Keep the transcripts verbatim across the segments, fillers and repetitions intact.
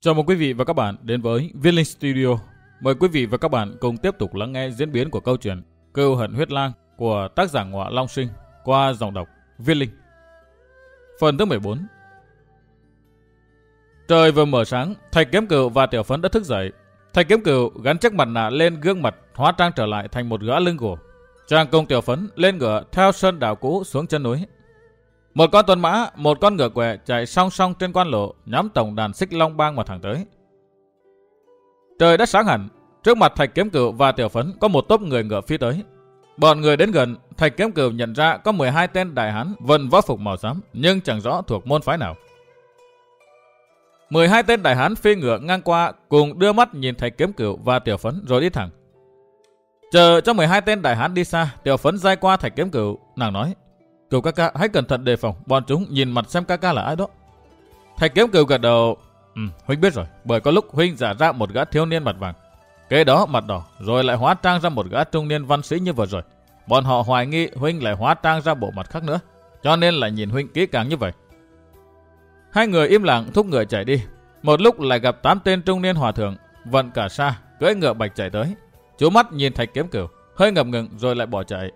Chào mừng quý vị và các bạn đến với Viết Linh Studio. Mời quý vị và các bạn cùng tiếp tục lắng nghe diễn biến của câu chuyện Cừu Hận Huyết Lang của tác giả Ngọa Long Sinh qua giọng đọc Viết Linh. Phần thứ mười bốn. Trời vừa mở sáng, Thạch Kiếm Cừu và Tiểu Phấn đã thức dậy. Thạch Kiếm Cừu gắn chiếc mặt nạ lên gương mặt, hóa trang trở lại thành một gã lưng gỗ. Chàng cùng Tiểu Phấn lên ngựa theo sơn đạo cũ xuống chân núi. Một con tuần mã, một con ngựa quẹ chạy song song trên quan lộ, nhắm tổng đàn Xích Long Bang mà thẳng tới. Trời đã sáng hẳn, trước mặt Thạch Kiếm Cừu và Tiểu Phấn có một tốp người ngựa phi tới. Bọn người đến gần, Thạch Kiếm Cừu nhận ra có mười hai tên đại hán vận võ phục màu xám, nhưng chẳng rõ thuộc môn phái nào. mười hai tên đại hán phi ngựa ngang qua, cùng đưa mắt nhìn Thạch Kiếm Cừu và Tiểu Phấn rồi đi thẳng. Chờ cho mười hai tên đại hán đi xa, Tiểu Phấn giai qua Thạch Kiếm Cừu, nàng nói: "Cừu ca ca, hãy cẩn thận đề phòng, bọn chúng nhìn mặt xem ca ca là ai đó." Thạch Kiếm Cừu gật đầu: "Ừ, huynh biết rồi, bởi có lúc huynh giả ra một gã thiếu niên mặt vàng, kế đó mặt đỏ, rồi lại hóa trang ra một gã trung niên văn sĩ như vừa rồi. Bọn họ hoài nghi huynh lại hóa trang ra bộ mặt khác nữa, cho nên lại nhìn huynh kỹ càng như vậy." Hai người im lặng thúc ngựa chạy đi. Một lúc lại gặp tám tên trung niên hòa thượng vận cả sa cưỡi ngựa bạch chạy tới. Chú mắt nhìn Thạch Kiếm Cừu, hơi ngập ngừng rồi lại bỏ chạy.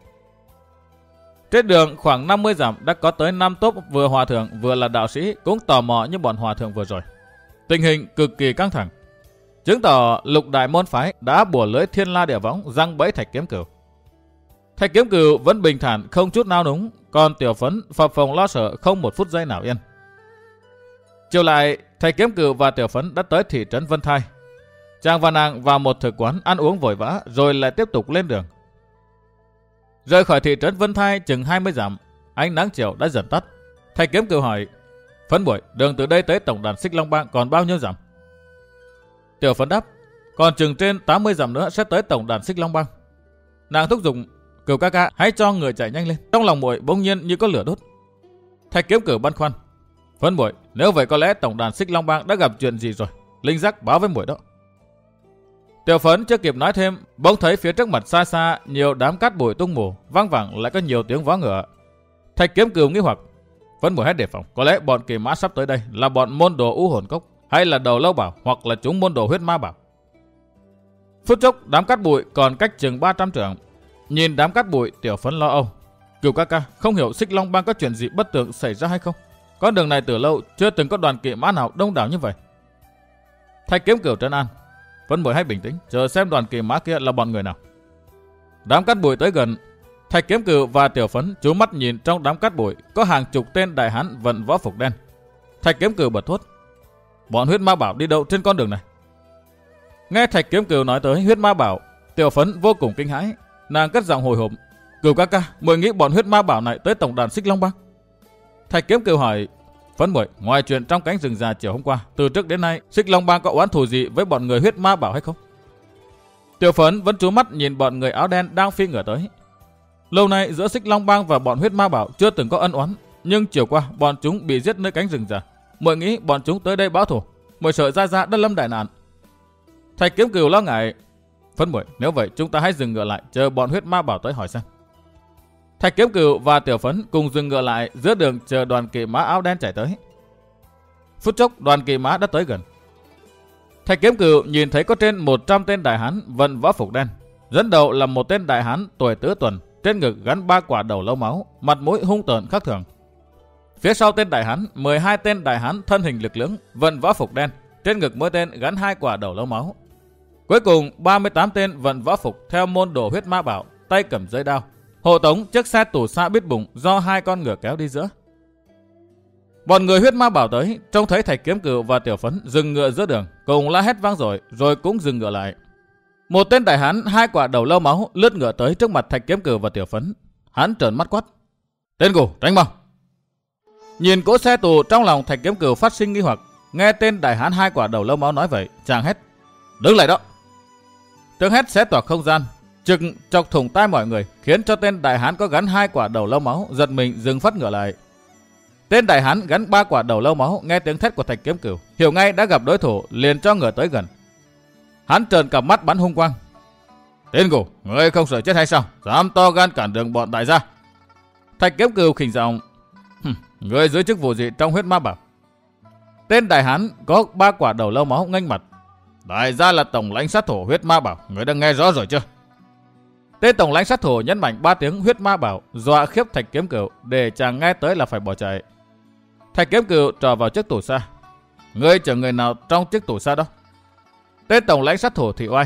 Trên đường khoảng năm mươi dặm đã có tới năm tốp vừa hòa thượng vừa là đạo sĩ cũng tò mò như bọn hòa thượng vừa rồi. Tình hình cực kỳ căng thẳng, chứng tỏ lục đại môn phái đã bủa lưới thiên la địa võng giăng bẫy Thạch Kiếm Cừu. Thạch Kiếm Cừu vẫn bình thản không chút nao núng, còn Tiểu Phấn phập phồng lo sợ không một phút giây nào yên. Chiều lại, Thạch Kiếm Cừu và Tiểu Phấn đã tới thị trấn Vân Thai. Chàng và nàng vào một thực quán ăn uống vội vã rồi lại tiếp tục lên đường. Rời khỏi thị trấn Vân Thai chừng hai mươi dặm, ánh nắng chiều đã dần tắt. Thạch Kiếm Cừu hỏi: "Phấn muội, đường từ đây tới tổng đàn Xích Long Bang còn bao nhiêu dặm?" Tiểu Phấn đáp: "Còn chừng trên tám mươi dặm nữa sẽ tới tổng đàn Xích Long Bang." Nàng thúc giục: "Cừu ca ca, hãy cho người chạy nhanh lên." Trong lòng muội bỗng nhiên như có lửa đốt. Thạch Kiếm Cừu băn khoăn: "Phấn muội, nếu vậy có lẽ tổng đàn Xích Long Bang đã gặp chuyện gì rồi, linh giác báo với muội đó." Tiểu Phấn chưa kịp nói thêm, bỗng thấy phía trước mặt xa xa nhiều đám cát bụi tung mù, vang vẳng lại có nhiều tiếng vó ngựa. Thạch Kiếm Cừu nghi hoặc: "Phấn muội hãy đề phòng, có lẽ bọn kỳ mã sắp tới đây là bọn môn đồ U Hồn Cốc, hay là Đầu Lâu Bảo, hoặc là chúng môn đồ Huyết Ma Bảo." Phút chốc đám cát bụi còn cách chừng ba trăm trượng. Nhìn đám cát bụi, Tiểu Phấn lo âu: "Cừu ca ca, không hiểu Xích Long Bang có chuyện gì bất tường xảy ra hay không? Con đường này từ lâu chưa từng có đoàn kỵ mã nào đông đảo như vậy." Thạch Kiếm Cừu trấn an: "Phấn muội hãy bình tĩnh, chờ xem đoàn kỵ mã kia là bọn người nào." Đám cát bụi tới gần, Thạch Kiếm Cừu và Tiểu Phấn chú mắt nhìn trong đám cát bụi có hàng chục tên đại hán vận võ phục đen. Thạch Kiếm Cừu bật thốt: "Bọn Huyết Ma Bảo đi đâu trên con đường này?" Nghe Thạch Kiếm Cừu nói tới Huyết Ma Bảo, Tiểu Phấn vô cùng kinh hãi, nàng cất giọng hồi hộp: "Cừu ca ca, muội nghĩ bọn Huyết Ma Bảo này tới tổng đàn Xích Long Bang?" Thạch Kiếm Cừu hỏi: "Phấn muội, ngoài chuyện trong cánh rừng già chiều hôm qua, từ trước đến nay Xích Long Bang có oán thù gì với bọn người Huyết Ma Bảo hay không?" Tiểu Phấn vẫn chú mắt nhìn bọn người áo đen đang phi ngựa tới. Lâu nay giữa Xích Long Bang và bọn Huyết Ma Bảo chưa từng có ân oán, nhưng chiều qua bọn chúng bị giết nơi cánh rừng già, muội nghĩ bọn chúng tới đây báo thù, muội sợ gia gia đã lâm đại nạn. Thạch Kiếm Cừu lo ngại: "Phấn muội, nếu vậy chúng ta hãy dừng ngựa lại, chờ bọn Huyết Ma Bảo tới hỏi xem." Thạch Kiếm Cừu và Tiểu Phấn cùng dừng ngựa lại giữa đường chờ đoàn kỵ mã áo đen chạy tới. Phút chốc đoàn kỵ mã đã tới gần. Thạch Kiếm Cừu nhìn thấy có trên một trăm tên đại hán vận võ phục đen. Dẫn đầu là một tên đại hán tuổi tứ tuần, trên ngực gắn ba quả đầu lâu máu, mặt mũi hung tợn khác thường. Phía sau tên đại hán, mười hai tên đại hán thân hình lực lưỡng, vận võ phục đen, trên ngực mỗi tên gắn hai quả đầu lâu máu. Cuối cùng ba mươi tám tên vận võ phục theo môn đồ Huyết Ma Bảo, tay cầm dây đao, hộ tống chiếc xe tù xa bít bùng do hai con ngựa kéo đi giữa. Bọn người Huyết Ma Bảo tới, trông thấy Thạch Kiếm Cừu và Tiểu Phấn dừng ngựa giữa đường, cùng la hét vang dội, rồi cũng dừng ngựa lại. Một tên đại hán hai quả đầu lâu máu lướt ngựa tới trước mặt Thạch Kiếm Cừu và Tiểu Phấn. Hắn trợn mắt quát: "Tên cù, tránh mau!" Nhìn cỗ xe tù, trong lòng Thạch Kiếm Cừu phát sinh nghi hoặc. Nghe tên đại hán hai quả đầu lâu máu nói vậy, chàng hét: "Đứng lại đó!" Tiếng hét xé toạc không gian, trực chọc thủng tai mọi người, khiến cho tên đại hán có gắn hai quả đầu lâu máu giật mình dừng phát ngựa lại. Tên đại hán gắn ba quả đầu lâu máu nghe tiếng thét của Thạch Kiếm Cừu, hiểu ngay đã gặp đối thủ, liền cho ngựa tới gần. Hắn trợn cặp mắt bắn hung quang: "Tên cù, ngươi không sợ chết hay sao? Dám to gan cản đường bọn đại gia?" Thạch Kiếm Cừu khỉnh giọng: "Ngươi giữ chức vụ gì trong Huyết Ma Bảo?" Tên đại hán có ba quả đầu lâu máu nghênh mặt. Đại gia là tổng lãnh sát thủ huyết ma bảo, người đã nghe rõ rồi chưa? Tên tổng lãnh sát thủ nhấn mạnh ba tiếng huyết ma bảo, dọa khiếp Thạch Kiếm Cửu để chàng nghe tới là phải bỏ chạy. Thạch Kiếm Cửu trò vào chiếc tủ xa. Ngươi chở người nào trong chiếc tủ xa đó? Tên tổng lãnh sát thủ thì oai.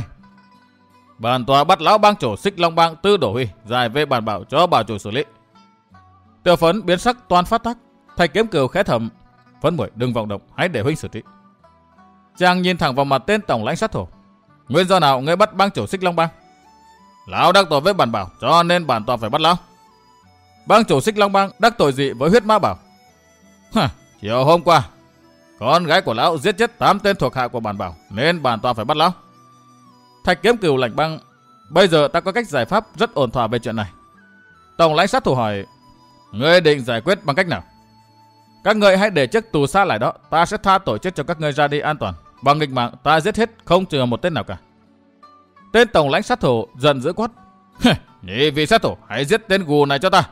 Bản tòa bắt lão bang chủ Xích Long Bang Tư Đổ Huy giải về bản bảo cho bảo chủ xử lý. Tiểu Phấn biến sắc toan phát tác. Thạch Kiếm Cửu khẽ thầm: Phấn Muội đừng vọng động, hãy để huynh xử trí. Chàng nhìn thẳng vào mặt tên tổng lãnh sát thủ. Nguyên do nào ngươi bắt bang chủ Xích Long Bang? Lão đắc tội với bản bảo, cho nên bản tòa phải bắt lão. Bang chủ Xích Long Bang đắc tội gì với huyết ma bảo? Hả, chiều hôm qua, con gái của lão giết chết tám tên thuộc hạ của bản bảo, nên bản tòa phải bắt lão. Thạch Kiếm Cửu lạnh băng: Bây giờ ta có cách giải pháp rất ổn thỏa về chuyện này. Tổng lãnh sát thủ hỏi: Ngươi định giải quyết bằng cách nào? Các ngươi hãy để chiếc tù xa lại đó, ta sẽ tha tội chết cho các ngươi ra đi an toàn. Bằng nghịch mạng ta giết hết không trừ một tên nào cả. Tên tổng lãnh sát thủ giận dữ quát: Nhị vị sát thủ, hãy giết tên gù này cho ta.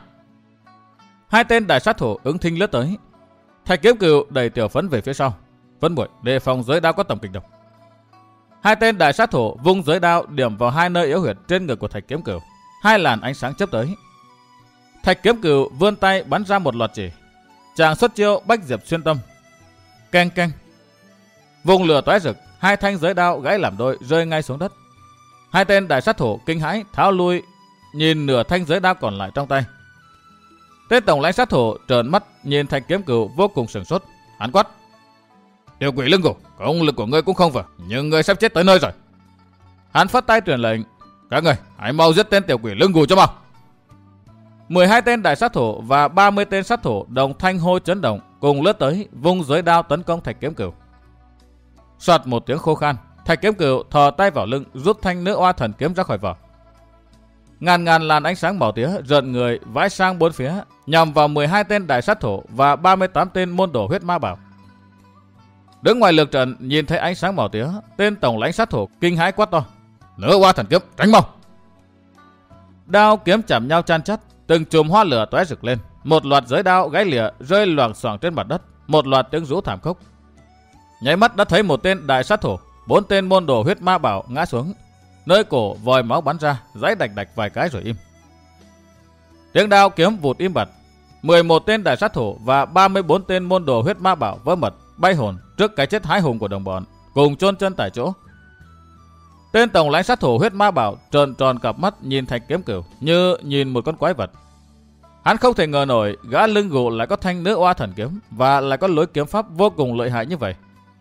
Hai tên đại sát thủ ứng thinh lướt tới. Thạch Kiếm Cửu đẩy Tiểu Phấn về phía sau. Phấn Muội đề phòng giới đao có tầm kịch độc. Hai tên đại sát thủ vung giới đao điểm vào hai nơi yếu huyệt trên người của Thạch Kiếm Cửu. Hai làn ánh sáng chớp tới. Thạch Kiếm Cửu vươn tay bắn ra một loạt chỉ. Chàng xuất chiêu bách diệp xuyên tâm. Keng keng. Vùng lửa tóe rực, hai thanh giới đao gãy làm đôi rơi ngay xuống đất. Hai tên đại sát thủ kinh hãi tháo lui, nhìn nửa thanh giới đao còn lại trong tay. Tên tổng lãnh sát thủ trợn mắt nhìn Thạch Kiếm Cửu vô cùng sửng sốt. Hắn quát: Tiểu quỷ lưng gù, công lực của ngươi cũng không vừa, nhưng ngươi sắp chết tới nơi rồi. Hắn phất tay truyền lệnh: Các ngươi hãy mau giết tên tiểu quỷ lưng gù cho mau. mười hai tên đại sát thủ và ba mươi tên sát thủ đồng thanh hô chấn động cùng lướt tới vung giới đao tấn công Thạch Kiếm Cửu. Soạt một tiếng khô khan, Thạch Kiếm Cửu thò tay vào lưng rút thanh nữ oa thần kiếm ra khỏi vỏ. Ngàn ngàn làn ánh sáng màu tía rợn người vãi sang bốn phía, nhằm vào mười hai tên đại sát thủ và ba mươi tám tên môn đồ huyết ma bảo. Đứng ngoài lược trận nhìn thấy ánh sáng màu tía, tên tổng lãnh sát thủ kinh hãi quát to: Nữ oa thần kiếm, tránh mau! Đao kiếm chạm nhau chan chắt, từng chùm hoa lửa tóe rực lên, một loạt giới đao gãy lìa rơi loảng xoảng trên mặt đất, một loạt tiếng rú thảm khốc. Nháy mắt đã thấy một tên đại sát thủ, bốn tên môn đồ huyết ma bảo ngã xuống, nơi cổ vòi máu bắn ra, giãy đạch đạch vài cái rồi im. Tiếng đao kiếm vụt im bặt, mười một tên đại sát thủ và ba mươi bốn tên môn đồ huyết ma bảo vỡ mật bay hồn trước cái chết hãi hùng của đồng bọn, cùng chôn chân tại chỗ. Tên tổng lãnh sát thủ huyết ma bảo trợn tròn cặp mắt nhìn Thạch Kiếm Cửu như nhìn một con quái vật. Hắn không thể ngờ nổi gã lưng gù lại có thanh nữ oa thần kiếm và lại có lối kiếm pháp vô cùng lợi hại như vậy.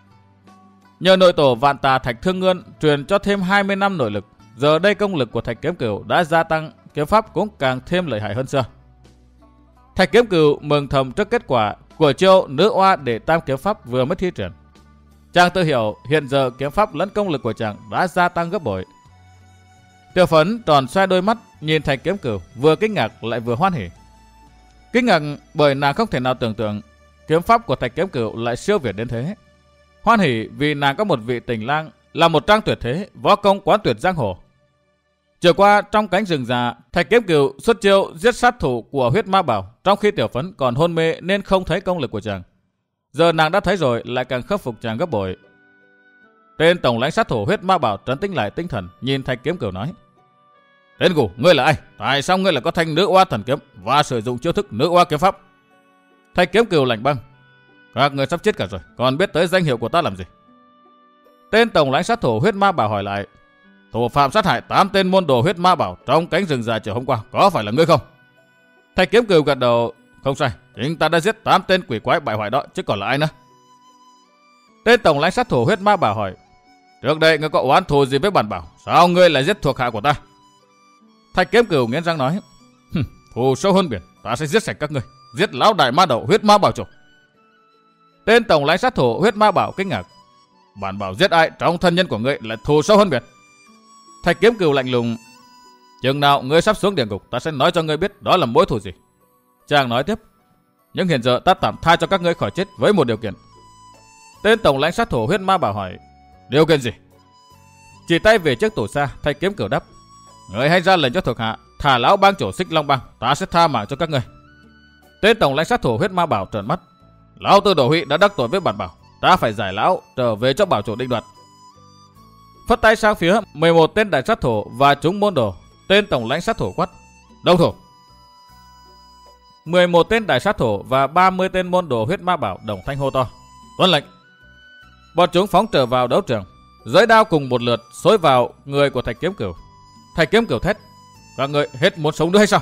Nhờ nội tổ Vạn Tà Thạch Thương Ngươn truyền cho thêm hai mươi năm nội lực, giờ đây công lực của Thạch Kiếm Cửu đã gia tăng, kiếm pháp cũng càng thêm lợi hại hơn xưa. Thạch Kiếm Cửu mừng thầm trước kết quả của chiêu nữ oa để tam kiếm pháp vừa mới thi triển. Chàng tự hiểu hiện giờ kiếm pháp lẫn công lực của chàng đã gia tăng gấp bội. Tiểu Phấn tròn xoe đôi mắt nhìn Thạch Kiếm Cửu, vừa kinh ngạc lại vừa hoan hỉ. Kinh ngạc bởi nàng không thể nào tưởng tượng kiếm pháp của Thạch Kiếm Cửu lại siêu việt đến thế. Hoan hỉ vì nàng có một vị tình lang là một trang tuyệt thế, võ công quán tuyệt giang hồ. Chiều qua trong cánh rừng già, Thạch Kiếm Cửu xuất chiêu giết sát thủ của huyết ma bảo, trong khi Tiểu Phấn còn hôn mê nên không thấy công lực của chàng. Giờ nàng đã thấy rồi lại càng khâm phục chàng gấp bội. Tên tổng lãnh sát thủ huyết ma bảo trấn tĩnh lại tinh thần, nhìn Thạch Kiếm Cửu nói: Tên gù, ngươi là ai? Tại sao ngươi lại có thanh nữ oa thần kiếm và sử dụng chiêu thức nữ oa kiếm pháp? Thạch Kiếm Cửu lạnh băng: Các ngươi sắp chết cả rồi, còn biết tới danh hiệu của ta làm gì? Tên tổng lãnh sát thủ huyết ma bảo hỏi lại: Thủ phạm sát hại tám tên môn đồ huyết ma bảo trong cánh rừng già chiều hôm qua có phải là ngươi không? Thạch Kiếm Cửu gật đầu: Không sai, chính ta đã giết tám tên quỷ quái bại hoại đó, chứ còn là ai nữa? Tên tổng lãnh sát thủ huyết ma bảo hỏi: Trước đây ngươi có oán thù gì với bản bảo, sao ngươi lại giết thuộc hạ của ta? Thạch Kiếm Cửu nghiến răng nói: Thù sâu hơn biển, ta sẽ giết sạch các ngươi, giết lão đại ma đầu huyết ma bảo chủ. Tên tổng lãnh sát thủ huyết ma bảo kinh ngạc: Bản bảo giết ai trong thân nhân của ngươi lại thù sâu hơn biển? Thạch Kiếm Cửu lạnh lùng: Chừng nào ngươi sắp xuống địa ngục, ta sẽ nói cho ngươi biết đó là mối thù gì. Chàng nói tiếp: Nhưng hiện giờ ta tạm tha cho các ngươi khỏi chết với một điều kiện. Tên tổng lãnh sát thủ huyết ma bảo hỏi: Điều kiện gì? Chỉ tay về chiếc tủ xa, Thạch Kiếm Cửu đáp: Ngươi hãy ra lệnh cho thuộc hạ thả lão bang chủ Xích Long Bang, ta sẽ tha mạng cho các ngươi. Tên tổng lãnh sát thủ huyết ma bảo trợn mắt: Lão Tư Đổ Huy đã đắc tội với bản bảo, ta phải giải lão trở về cho bảo chủ định đoạt. Phất tay sang phía mười một tên đại sát thủ và chúng môn đồ, tên tổng lãnh sát thủ quát: Động thủ! mười một tên đại sát thủ và ba mươi tên môn đồ huyết ma bảo đồng thanh hô to: Tuân lệnh! Bọn chúng phóng trở vào đấu trường, giới đao cùng một lượt xối vào người của Thạch Kiếm Cửu. Thạch Kiếm Cửu thét: Các người hết muốn sống nữa hay sao?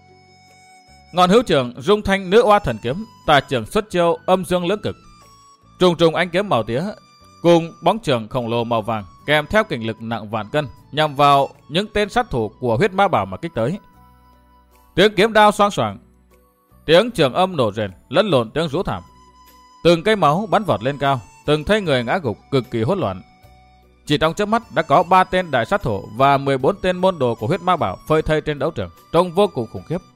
Ngọn hữu trường dung thanh nữ oa thần kiếm, tà trường xuất chiêu âm dương lưỡng cực, trùng trùng ánh kiếm màu tía cùng bóng trường khổng lồ màu vàng kèm theo kình lực nặng vạn cân nhằm vào những tên sát thủ của huyết ma bảo mà kích tới. Tiếng kiếm đao xoang xoảng, tiếng trường âm nổ rền lẫn lộn tiếng rú thảm, từng cây máu bắn vọt lên cao, từng thấy người ngã gục cực kỳ hỗn loạn. Chỉ trong chớp mắt đã có ba tên đại sát thủ và mười bốn tên môn đồ của huyết ma bảo phơi thây trên đấu trường, trông vô cùng khủng khiếp.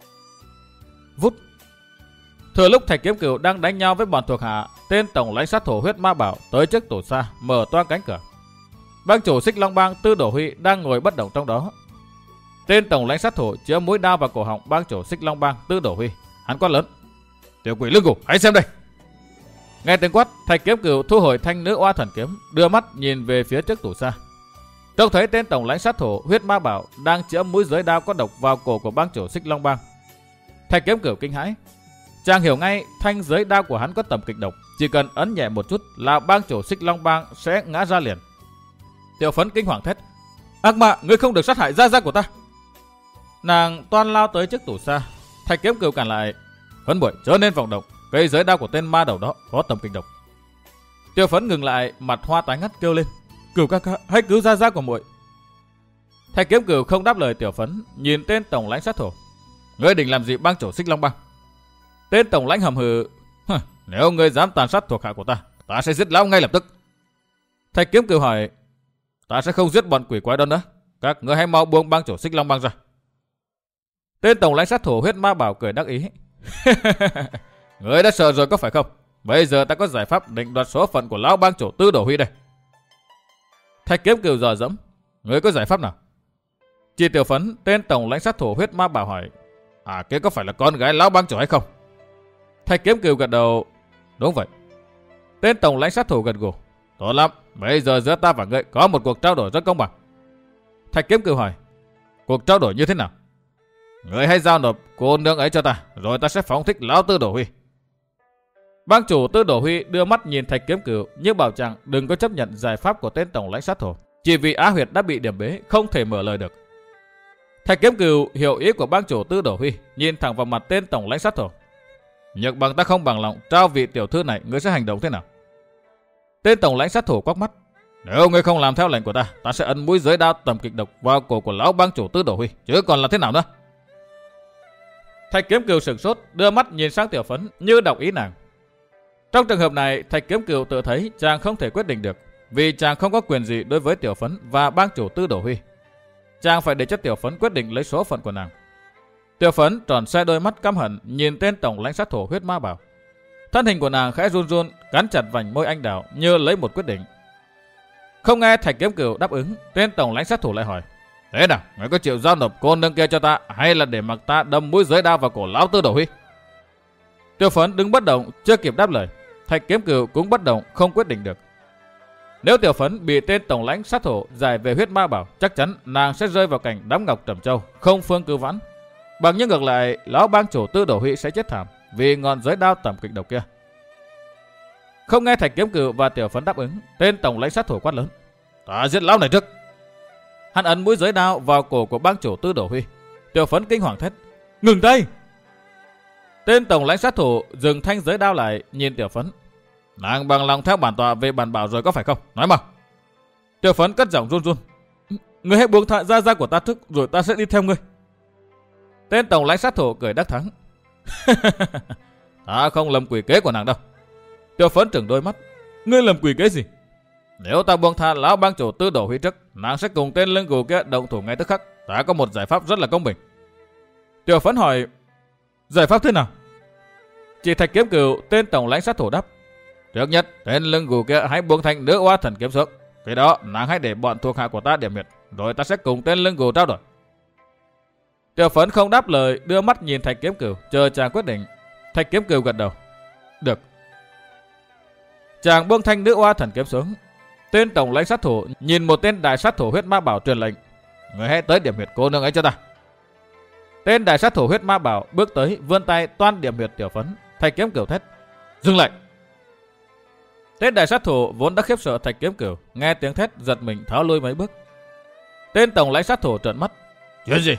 Vút. Thừa lúc Thạch Kiếm Cửu đang đánh nhau với bọn thuộc hạ, tên tổng lãnh sát thủ huyết ma bảo tới trước tủ xa mở toang cánh cửa. Bang chủ Xích Long Bang Tư Đổ Huy đang ngồi bất động trong đó. Tên tổng lãnh sát thủ chĩa mũi đao vào cổ họng bang chủ Xích Long Bang Tư Đổ Huy, hắn quát lớn: Tiểu quỷ lưng củ, hãy xem đây! Nghe tiếng quát, Thạch Kiếm Cửu thu hồi thanh nữ oa thần kiếm, đưa mắt nhìn về phía trước tủ xa. Trông thấy tên tổng lãnh sát thủ huyết ma bảo đang chĩa mũi giới đao có độc vào cổ của bang chủ Xích Long Bang. Thạch Kiếm Cửu kinh hãi, chàng hiểu ngay thanh giới đao của hắn có tầm kịch độc, chỉ cần ấn nhẹ một chút là bang chủ Xích Long Bang sẽ ngã ra liền. Tiểu Phấn kinh hoàng thét: Ác ma, ngươi không được sát hại gia gia của ta! Nàng toan lao tới trước tủ xa. Thạch Kiếm Cửu cản lại: Phấn muội chớ nên vọng động, cây giới đao của tên ma đầu đó có tầm kịch độc. Tiểu Phấn ngừng lại, mặt hoa tái ngắt kêu lên: Cửu ca ca, hãy cứu gia gia của muội! Thạch Kiếm Cửu không đáp lời Tiểu Phấn, nhìn tên tổng lãnh sát thủ: Ngươi định làm gì bang chủ Xích Long Bang? Tên tổng lãnh hầm hừ: Nếu ngươi dám tàn sát thuộc hạ của ta, ta sẽ giết lão ngay lập tức. Thạch Kiếm Cửu hỏi: Ta sẽ không giết bọn quỷ quái đó nữa, các ngươi hãy mau buông bang chủ Xích Long Bang ra. Tên tổng lãnh sát thủ huyết ma bảo cười đắc ý: Ngươi đã sợ rồi có phải không? Bây giờ ta có giải pháp định đoạt số phận của lão bang chủ Tư Đổ Huy đây. Thạch Kiếm Cửu dò dẫm: Ngươi có giải pháp nào? Chỉ Tiểu Phấn, tên tổng lãnh sát thủ huyết ma bảo hỏi: À, kia có phải là con gái lão bang chủ hay không? Thạch Kiếm Cửu gật đầu: Đúng vậy. Tên tổng lãnh sát thủ gật gù: Tốt lắm, bây giờ giữa ta và ngươi có một cuộc trao đổi rất công bằng. Thạch Kiếm Cửu hỏi: Cuộc trao đổi như thế nào? Ngươi hãy giao nộp cô nương ấy cho ta, rồi ta sẽ phóng thích lão Tư Đổ Huy. Bang chủ Tư Đổ Huy đưa mắt nhìn Thạch Kiếm Cửu như bảo chàng đừng có chấp nhận giải pháp của tên tổng lãnh sát thủ, chỉ vì á huyệt đã bị điểm bế không thể mở lời được. Thạch Kiếm Cửu hiểu ý của bang chủ Tư Đổ Huy, nhìn thẳng vào mặt tên tổng lãnh sát thủ: Nhược bằng ta không bằng lòng trao vị tiểu thư này, ngươi sẽ hành động thế nào? Tên tổng lãnh sát thủ quắc mắt: Nếu ngươi không làm theo lệnh của ta, ta sẽ ấn mũi giới đao tầm kịch độc vào cổ của lão bang chủ Tư Đổ Huy, chứ còn là thế nào nữa? Thạch Kiếm Cửu sửng sốt, đưa mắt nhìn sang Tiểu Phấn như đọc ý nàng. Trong trường hợp này, Thạch Kiếm Cửu tự thấy chàng không thể quyết định được, vì chàng không có quyền gì đối với Tiểu Phấn và bang chủ Tư Đổ Huy. Chàng phải để cho Tiểu Phấn quyết định lấy số phận của nàng. Tiểu Phấn tròn xoe đôi mắt căm hận nhìn tên tổng lãnh sát thủ huyết ma bảo. Thân hình của nàng khẽ run run, cắn chặt vành môi anh đào như lấy một quyết định. Không nghe Thạch Kiếm Cửu đáp ứng, tên tổng lãnh sát thủ lại hỏi: Thế nào, ngươi có chịu giao nộp cô nương kia cho ta, hay là để mặc ta đâm mũi giới đao vào cổ lão Tư Đổ Huy? Tiểu Phấn đứng bất động, chưa kịp đáp lời, Thạch Kiếm Cửu cũng bất động, không quyết định được. Nếu Tiểu Phấn bị tên tổng lãnh sát thủ giải về huyết ma bảo, chắc chắn nàng sẽ rơi vào cảnh đắm ngọc trầm châu, không phương cứu vãn. Bằng nhưng ngược lại, lão bang chủ Tư Đổ Huy sẽ chết thảm vì ngọn giới đao tầm kịch độc kia. Không nghe Thạch Kiếm Cửu và Tiểu Phấn đáp ứng, tên tổng lãnh sát thủ quát lớn: Ta giết lão này trước! Hắn ấn mũi giới đao vào cổ của bang chủ Tư Đổ Huy. Tiểu Phấn kinh hoàng thét: Ngừng tay! Tên tổng lãnh sát thủ dừng thanh giới đao lại, nhìn Tiểu Phấn: Nàng bằng lòng theo bản tọa về bản bảo rồi có phải không? Nói mau! Tiểu Phấn cất giọng run run: Ngươi hãy buông thả gia gia của ta trước, rồi ta sẽ đi theo ngươi. Tên tổng lãnh sát thủ cười đắc thắng: Ta không lầm quỷ kế của nàng đâu. Tiểu Phấn trừng đôi mắt: Ngươi lầm quỷ kế gì? Nếu ta buông tha lão bang chủ Tư Đổ Huy trước, nàng sẽ cùng tên lưng gù kia động thủ ngay tức khắc. Ta có một giải pháp rất là công bình. Tiểu Phấn hỏi: Giải pháp thế nào? Chỉ Thạch Kiếm Cửu, tên tổng lãnh sát thủ đáp: Trước nhất, tên lưng gù kia hãy buông thanh nữ oa thần kiếm xuống. Khi đó, nàng hãy để bọn thuộc hạ của ta điểm huyệt, rồi ta sẽ cùng tên lưng gù trao đổi. Tiểu Phấn không đáp lời, đưa mắt nhìn Thạch Kiếm Cửu, chờ chàng quyết định. Thạch Kiếm Cửu gật đầu: Được. Chàng buông thanh nữ oa thần kiếm xuống. Tên tổng lãnh sát thủ nhìn một tên đại sát thủ huyết ma bảo truyền lệnh: người hãy tới điểm huyệt cô nương ấy cho ta. Tên đại sát thủ huyết ma bảo bước tới, vươn tay toan điểm huyệt Tiểu Phấn. Thạch Kiếm Cửu thét: dừng lại! Tên đại sát thủ vốn đã khiếp sợ Thạch Kiếm Cửu, nghe tiếng thét giật mình tháo lui mấy bước. Tên tổng lãnh sát thủ trợn mắt: chuyện gì?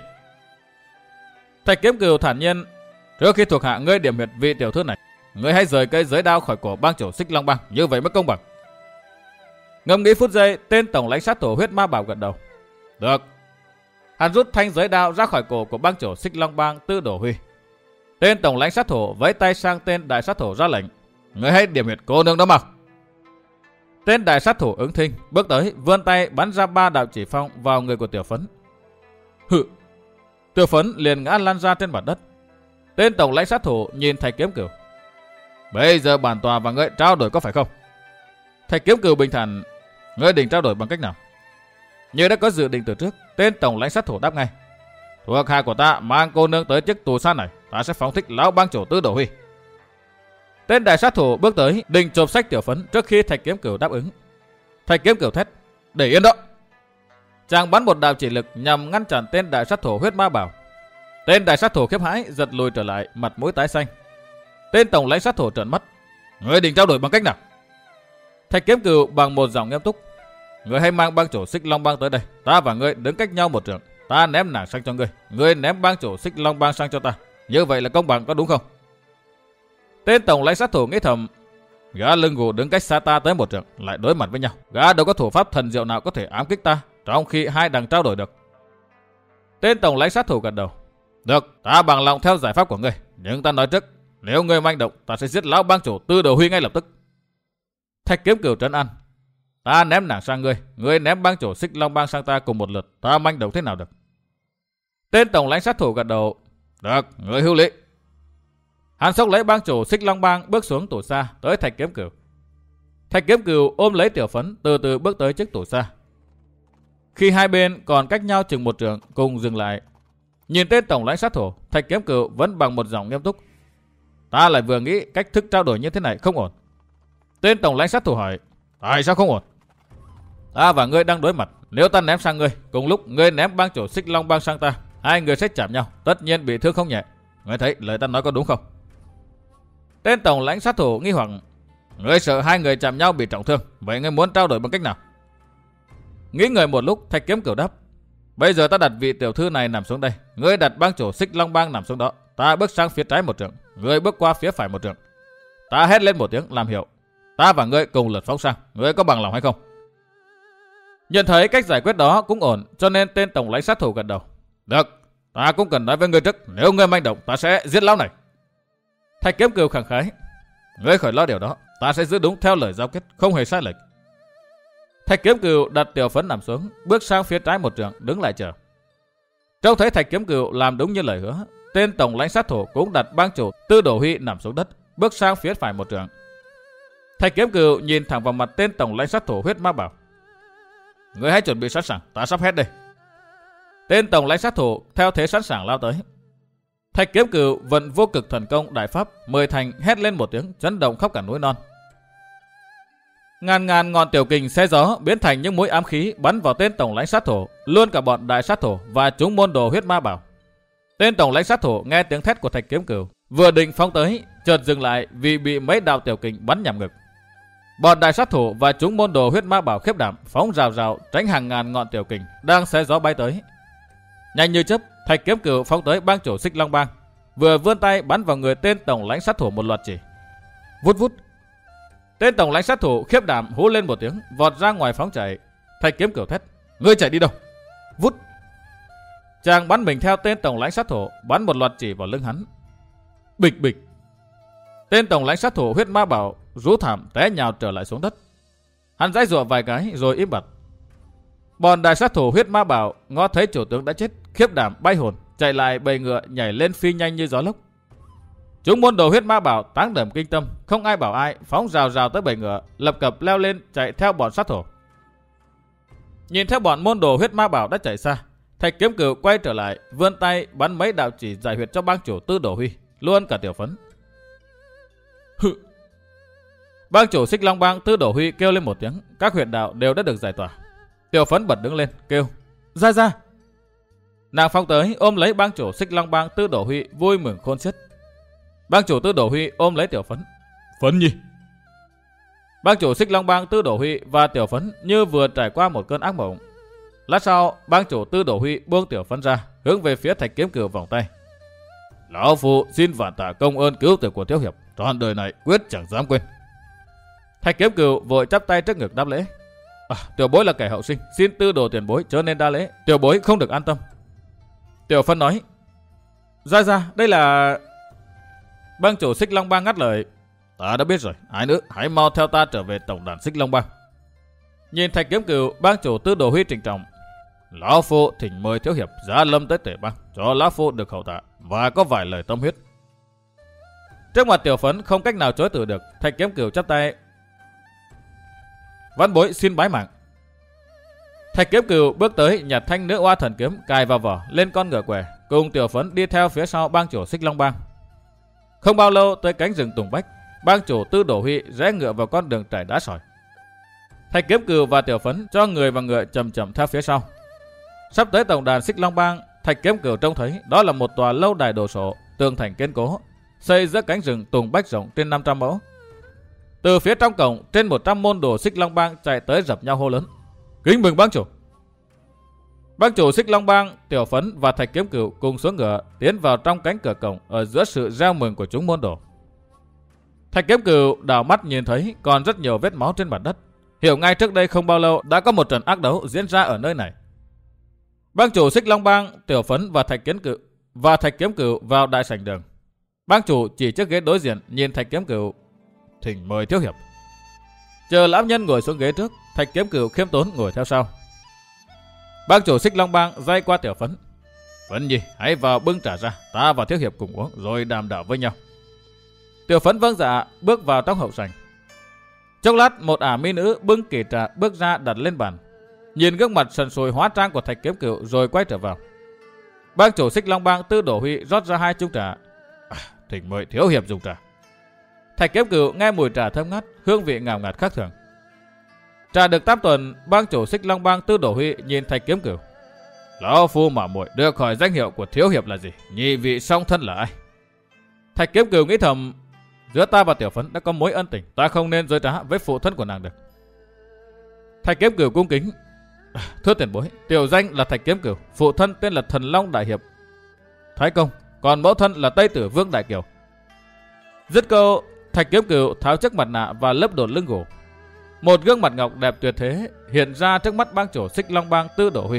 Thạch Kiếm Cửu thản nhiên: trước khi thuộc hạ ngươi điểm huyệt vị tiểu thư này, ngươi hãy rời cây giới đao khỏi cổ bang chủ Xích Long Bang, như vậy mới công bằng. Ngẫm nghĩ phút giây, tên tổng lãnh sát thủ huyết ma bảo gật đầu: được. Hắn rút thanh giới đao ra khỏi cổ của bang chủ Xích Long Bang Tư Đồ Huy. Tên tổng lãnh sát thủ vẫy tay sang tên đại sát thủ ra lệnh: người hãy điểm huyệt cô nương đó mau. Tên đại sát thủ ứng thinh bước tới, vươn tay bắn ra ba đạo chỉ phong vào người của Tiểu Phấn. Hự! Tiểu Phấn liền ngã lăn ra trên mặt đất. Tên tổng lãnh sát thủ nhìn Thạch Kiếm Cửu: bây giờ bản tòa và ngươi trao đổi có phải không? Thạch Kiếm Cửu bình thản: ngươi định trao đổi bằng cách nào? Như đã có dự định từ trước, tên tổng lãnh sát thủ đáp ngay: thuộc hạ của ta mang cô nương tới chiếc tù sát này, ta sẽ phóng thích lão bang chủ Tư Đồ Huy. Tên đại sát thủ bước tới định chộp xách Tiểu Phấn trước khi Thạch Kiếm Cửu đáp ứng. Thạch Kiếm Cửu thét: để yên đó! Chàng bắn một đạo chỉ lực nhằm ngăn chặn tên đại sát thủ huyết ma bảo. Tên đại sát thủ khiếp hãi giật lùi trở lại, mặt mũi tái xanh. Tên tổng lãnh sát thủ trợn mắt: ngươi định trao đổi bằng cách nào? Thạch Kiếm Cửu bằng một giọng nghiêm túc: ngươi hãy mang bang chủ Xích Long Bang tới đây, ta và ngươi đứng cách nhau một trượng, ta ném nàng sang cho ngươi, ngươi ném bang chủ Xích Long Bang sang cho ta, như vậy là công bằng, có đúng không? Tên tổng lãnh sát thủ nghĩ thầm: gã lưng gù đứng cách xa ta tới một trượng, lại đối mặt với nhau, gã đâu có thủ pháp thần diệu nào có thể ám kích ta, trong khi hai đằng trao đổi được. Tên tổng lãnh sát thủ gật đầu: được, ta bằng lòng theo giải pháp của ngươi, nhưng ta nói trước, nếu ngươi manh động, ta sẽ giết lão bang chủ Tư Đồ Huy ngay lập tức. Thạch Kiếm Cửu trấn an: ta ném nàng sang ngươi, ngươi ném bang chủ Xích Long Bang sang ta cùng một lượt, ta manh động thế nào được? Tên tổng lãnh sát thủ gật đầu: được, ngươi hữu lý. Hắn xốc lấy bang chủ Xích Long Bang bước xuống tủ xa tới Thạch Kiếm Cửu. Thạch Kiếm Cửu ôm lấy Tiểu Phấn từ từ bước tới chiếc tủ xa. Khi hai bên còn cách nhau chừng một trượng cùng dừng lại, nhìn tên tổng lãnh sát thủ, Thạch Kiếm Cửu vẫn bằng một giọng nghiêm túc: ta lại vừa nghĩ cách thức trao đổi như thế này không ổn. Tên tổng lãnh sát thủ hỏi: tại sao không ổn? Ta và ngươi đang đối mặt, nếu ta ném sang ngươi, cùng lúc ngươi ném bang chủ Xích Long Bang sang ta, hai người sẽ chạm nhau, tất nhiên bị thương không nhẹ. Ngươi thấy lời ta nói có đúng không? Tên tổng lãnh sát thủ nghi hoặc: ngươi sợ hai người chạm nhau bị trọng thương, vậy ngươi muốn trao đổi bằng cách nào? Nghĩ ngợi một lúc, Thạch Kiếm Cửu đáp: bây giờ ta đặt vị tiểu thư này nằm xuống đây, ngươi đặt bang chủ Xích Long Bang nằm xuống đó, ta bước sang phía trái một trượng, ngươi bước qua phía phải một trượng. Ta hét lên một tiếng làm hiệu, ta và ngươi cùng lượt phóng sang, ngươi có bằng lòng hay không? Nhận thấy cách giải quyết đó cũng ổn, cho nên tên tổng lãnh sát thủ gật đầu: được, ta cũng cần nói với ngươi trước, nếu ngươi manh động, ta sẽ giết lão này. Thạch Kiếm Cửu khẳng khái: ngươi khỏi lo điều đó, ta sẽ giữ đúng theo lời giao kết, không hề sai lệch. Thạch Kiếm Cửu đặt Tiểu Phấn nằm xuống, bước sang phía trái một trượng, đứng lại chờ. Trông thấy Thạch Kiếm Cửu làm đúng như lời hứa, tên tổng lãnh sát thủ cũng đặt bang chủ Tư Đồ Huy nằm xuống đất, bước sang phía phải một trượng. Thạch Kiếm Cửu nhìn thẳng vào mặt tên tổng lãnh sát thủ huyết ma bảo: ngươi hãy chuẩn bị sẵn sàng, ta sắp hết đây. Tên tổng lãnh sát thủ theo thế sẵn sàng lao tới. Thạch Kiếm Cửu vận vô cực thần công đại pháp mười thành, hét lên một tiếng chấn động khắp cả núi non. Ngàn ngàn ngọn tiểu kình xé gió biến thành những mũi ám khí bắn vào tên tổng lãnh sát thủ, luôn cả bọn đại sát thủ và chúng môn đồ huyết ma bảo. Tên tổng lãnh sát thủ nghe tiếng thét của Thạch Kiếm Cửu, vừa định phóng tới, chợt dừng lại vì bị mấy đạo tiểu kình bắn nhằm ngực. Bọn đại sát thủ và chúng môn đồ huyết ma bảo khiếp đảm phóng rào rào tránh hàng ngàn ngọn tiểu kình đang xé gió bay tới. Nhanh như chớp, Thạch Kiếm Cửu phóng tới bang chủ Xích Long Bang, vừa vươn tay bắn vào người tên tổng lãnh sát thủ một loạt chỉ. Vút vút. Tên tổng lãnh sát thủ khiếp đảm hú lên một tiếng, vọt ra ngoài phóng chạy. Thạch Kiếm Cửu thét: ngươi chạy đi đâu? Vút. Chàng bắn mình theo tên tổng lãnh sát thủ, bắn một loạt chỉ vào lưng hắn. Bịch bịch. Tên tổng lãnh sát thủ huyết ma bảo rú thảm té nhào trở lại xuống đất. Hắn giãy giụa vài cái rồi im bặt. Bọn đại sát thủ huyết ma bảo ngó thấy chủ tướng đã chết, khiếp đảm bay hồn chạy lại bầy ngựa nhảy lên phi nhanh như gió lốc. Chúng môn đồ huyết ma bảo táng đầm kinh tâm, không ai bảo ai, phóng rào rào tới bầy ngựa, lập cập leo lên chạy theo bọn sát thủ. Nhìn theo bọn môn đồ huyết ma bảo đã chạy xa, Thạch Kiếm Cửu quay trở lại, vươn tay bắn mấy đạo chỉ giải huyệt cho bang chủ Tư Đồ Huy, luôn cả Tiểu Phấn. Hự. Bang chủ Xích Long Bang Tư Đổ Huy kêu lên một tiếng, các huyệt đạo đều đã được giải tỏa. Tiểu Phấn bật đứng lên kêu: "Ra ra!" Nàng phóng tới ôm lấy bang chủ Xích Long Bang Tư Đổ Huy, vui mừng khôn xiết. Bang chủ Tư Đổ Huy ôm lấy Tiểu Phấn: "Phấn nhi." Bang chủ Xích Long Bang Tư Đổ Huy và Tiểu Phấn như vừa trải qua một cơn ác mộng. Lát sau, bang chủ Tư Đổ Huy buông Tiểu Phấn ra, hướng về phía Thạch Kiếm Cửu vòng tay: "Lão phu xin vạn tạ công ơn cứu tử của thiếu hiệp, trọn đời này quyết chẳng dám quên." Thạch Kiếm Cửu vội chắp tay trước ngực đáp lễ: À, tiểu bối là kẻ hậu sinh, xin Tư Đồ tiền bối chớ nên đa lễ, tiểu bối không được an tâm. Tiểu Phấn nói: "Ra ra, đây là..." Bang chủ Xích Long Bang ngắt lời: "Ta đã biết rồi, hai nữ hãy mau theo ta trở về tổng đàn Xích Long Bang." Nhìn Thạch Kiếm Cửu, bang chủ Tư Đồ Huy trịnh trọng: "Lão phu thỉnh mời thiếu hiệp giá lâm tới Tể Bang, cho lão phu được hậu tạ và có vài lời tâm huyết." Trước mặt Tiểu Phấn không cách nào chối từ được, Thạch Kiếm Cửu chắp tay: "Văn bối xin bái mạng." Thạch Kiếm Cửu bước tới nhặt thanh nữ oa thần kiếm cài vào vỏ lên con ngựa què, cùng Tiểu Phấn đi theo phía sau bang chủ Xích Long Bang. Không bao lâu tới cánh rừng tùng bách, bang chủ Tư Đổ Huy rẽ ngựa vào con đường trải đá sỏi. Thạch Kiếm Cửu và Tiểu Phấn cho người và ngựa chậm chậm theo phía sau. Sắp tới tổng đàn Xích Long Bang, Thạch Kiếm Cửu trông thấy đó là một tòa lâu đài đồ sộ, tường thành kiên cố, xây giữa cánh rừng tùng bách rộng trên năm trăm mẫu. Từ phía trong cổng, trên một trăm môn đồ Xích Long Bang chạy tới dập nhau hô lớn: "Kính mừng bang chủ!" Bang chủ Xích Long Bang, Tiểu Phấn và Thạch Kiếm Cửu cùng xuống ngựa tiến vào trong cánh cửa cổng ở giữa sự reo mừng của chúng môn đồ. Thạch Kiếm Cửu đảo mắt nhìn thấy còn rất nhiều vết máu trên mặt đất, hiểu ngay trước đây không bao lâu đã có một trận ác đấu diễn ra ở nơi này. Bang chủ Xích Long Bang, Tiểu Phấn và Thạch Kiếm Cửu và Thạch Kiếm Cửu vào đại sảnh đường. Bang chủ chỉ chiếc ghế đối diện nhìn Thạch Kiếm Cửu: "Thỉnh mời thiếu hiệp." Chờ lão nhân ngồi xuống ghế trước, Thạch Kiếm Cửu khiêm tốn ngồi theo sau. Bang chủ Xích Long Bang dây qua Tiểu Phấn: "Phấn nhi, hãy vào bưng trà ra, ta và thiếu hiệp cùng uống rồi đàm đạo với nhau." Tiểu Phấn vâng dạ, bước vào trong hậu sảnh. Chốc lát, một ả mỹ nữ bưng kỷ trà bước ra đặt lên bàn, nhìn gương mặt sần sùi hóa trang của Thạch Kiếm Cửu rồi quay trở vào. Bang chủ Xích Long Bang Tư Đổ Huy rót ra hai chung trà: À, thỉnh mời thiếu hiệp dùng trà." Thạch Kiếm Cửu nghe mùi trà thơm ngát, hương vị ngào ngạt khác thường. Trà được tám tuần, bang chủ Xích Long Bang Tư Đổ Huy nhìn Thạch Kiếm Cửu: "Lão phu mà muội được hỏi danh hiệu của thiếu hiệp là gì, nhị vị song thân là ai?" Thạch Kiếm Cửu nghĩ thầm: giữa ta và Tiểu Phấn đã có mối ân tình, ta không nên dối trá với phụ thân của nàng được. Thạch Kiếm Cửu cung kính: "Thưa tiền bối, tiểu danh là Thạch Kiếm Cửu, phụ thân tên là Thần Long Đại Hiệp Thái Công, còn mẫu thân là Tây Tử Vương Đại Kiều." Dứt câu, Thạch Kiếm Cửu tháo chiếc mặt nạ và lớp đột lưng gỗ. Một gương mặt ngọc đẹp tuyệt thế hiện ra trước mắt bang chủ Xích Long Bang Tư Đổ Huy.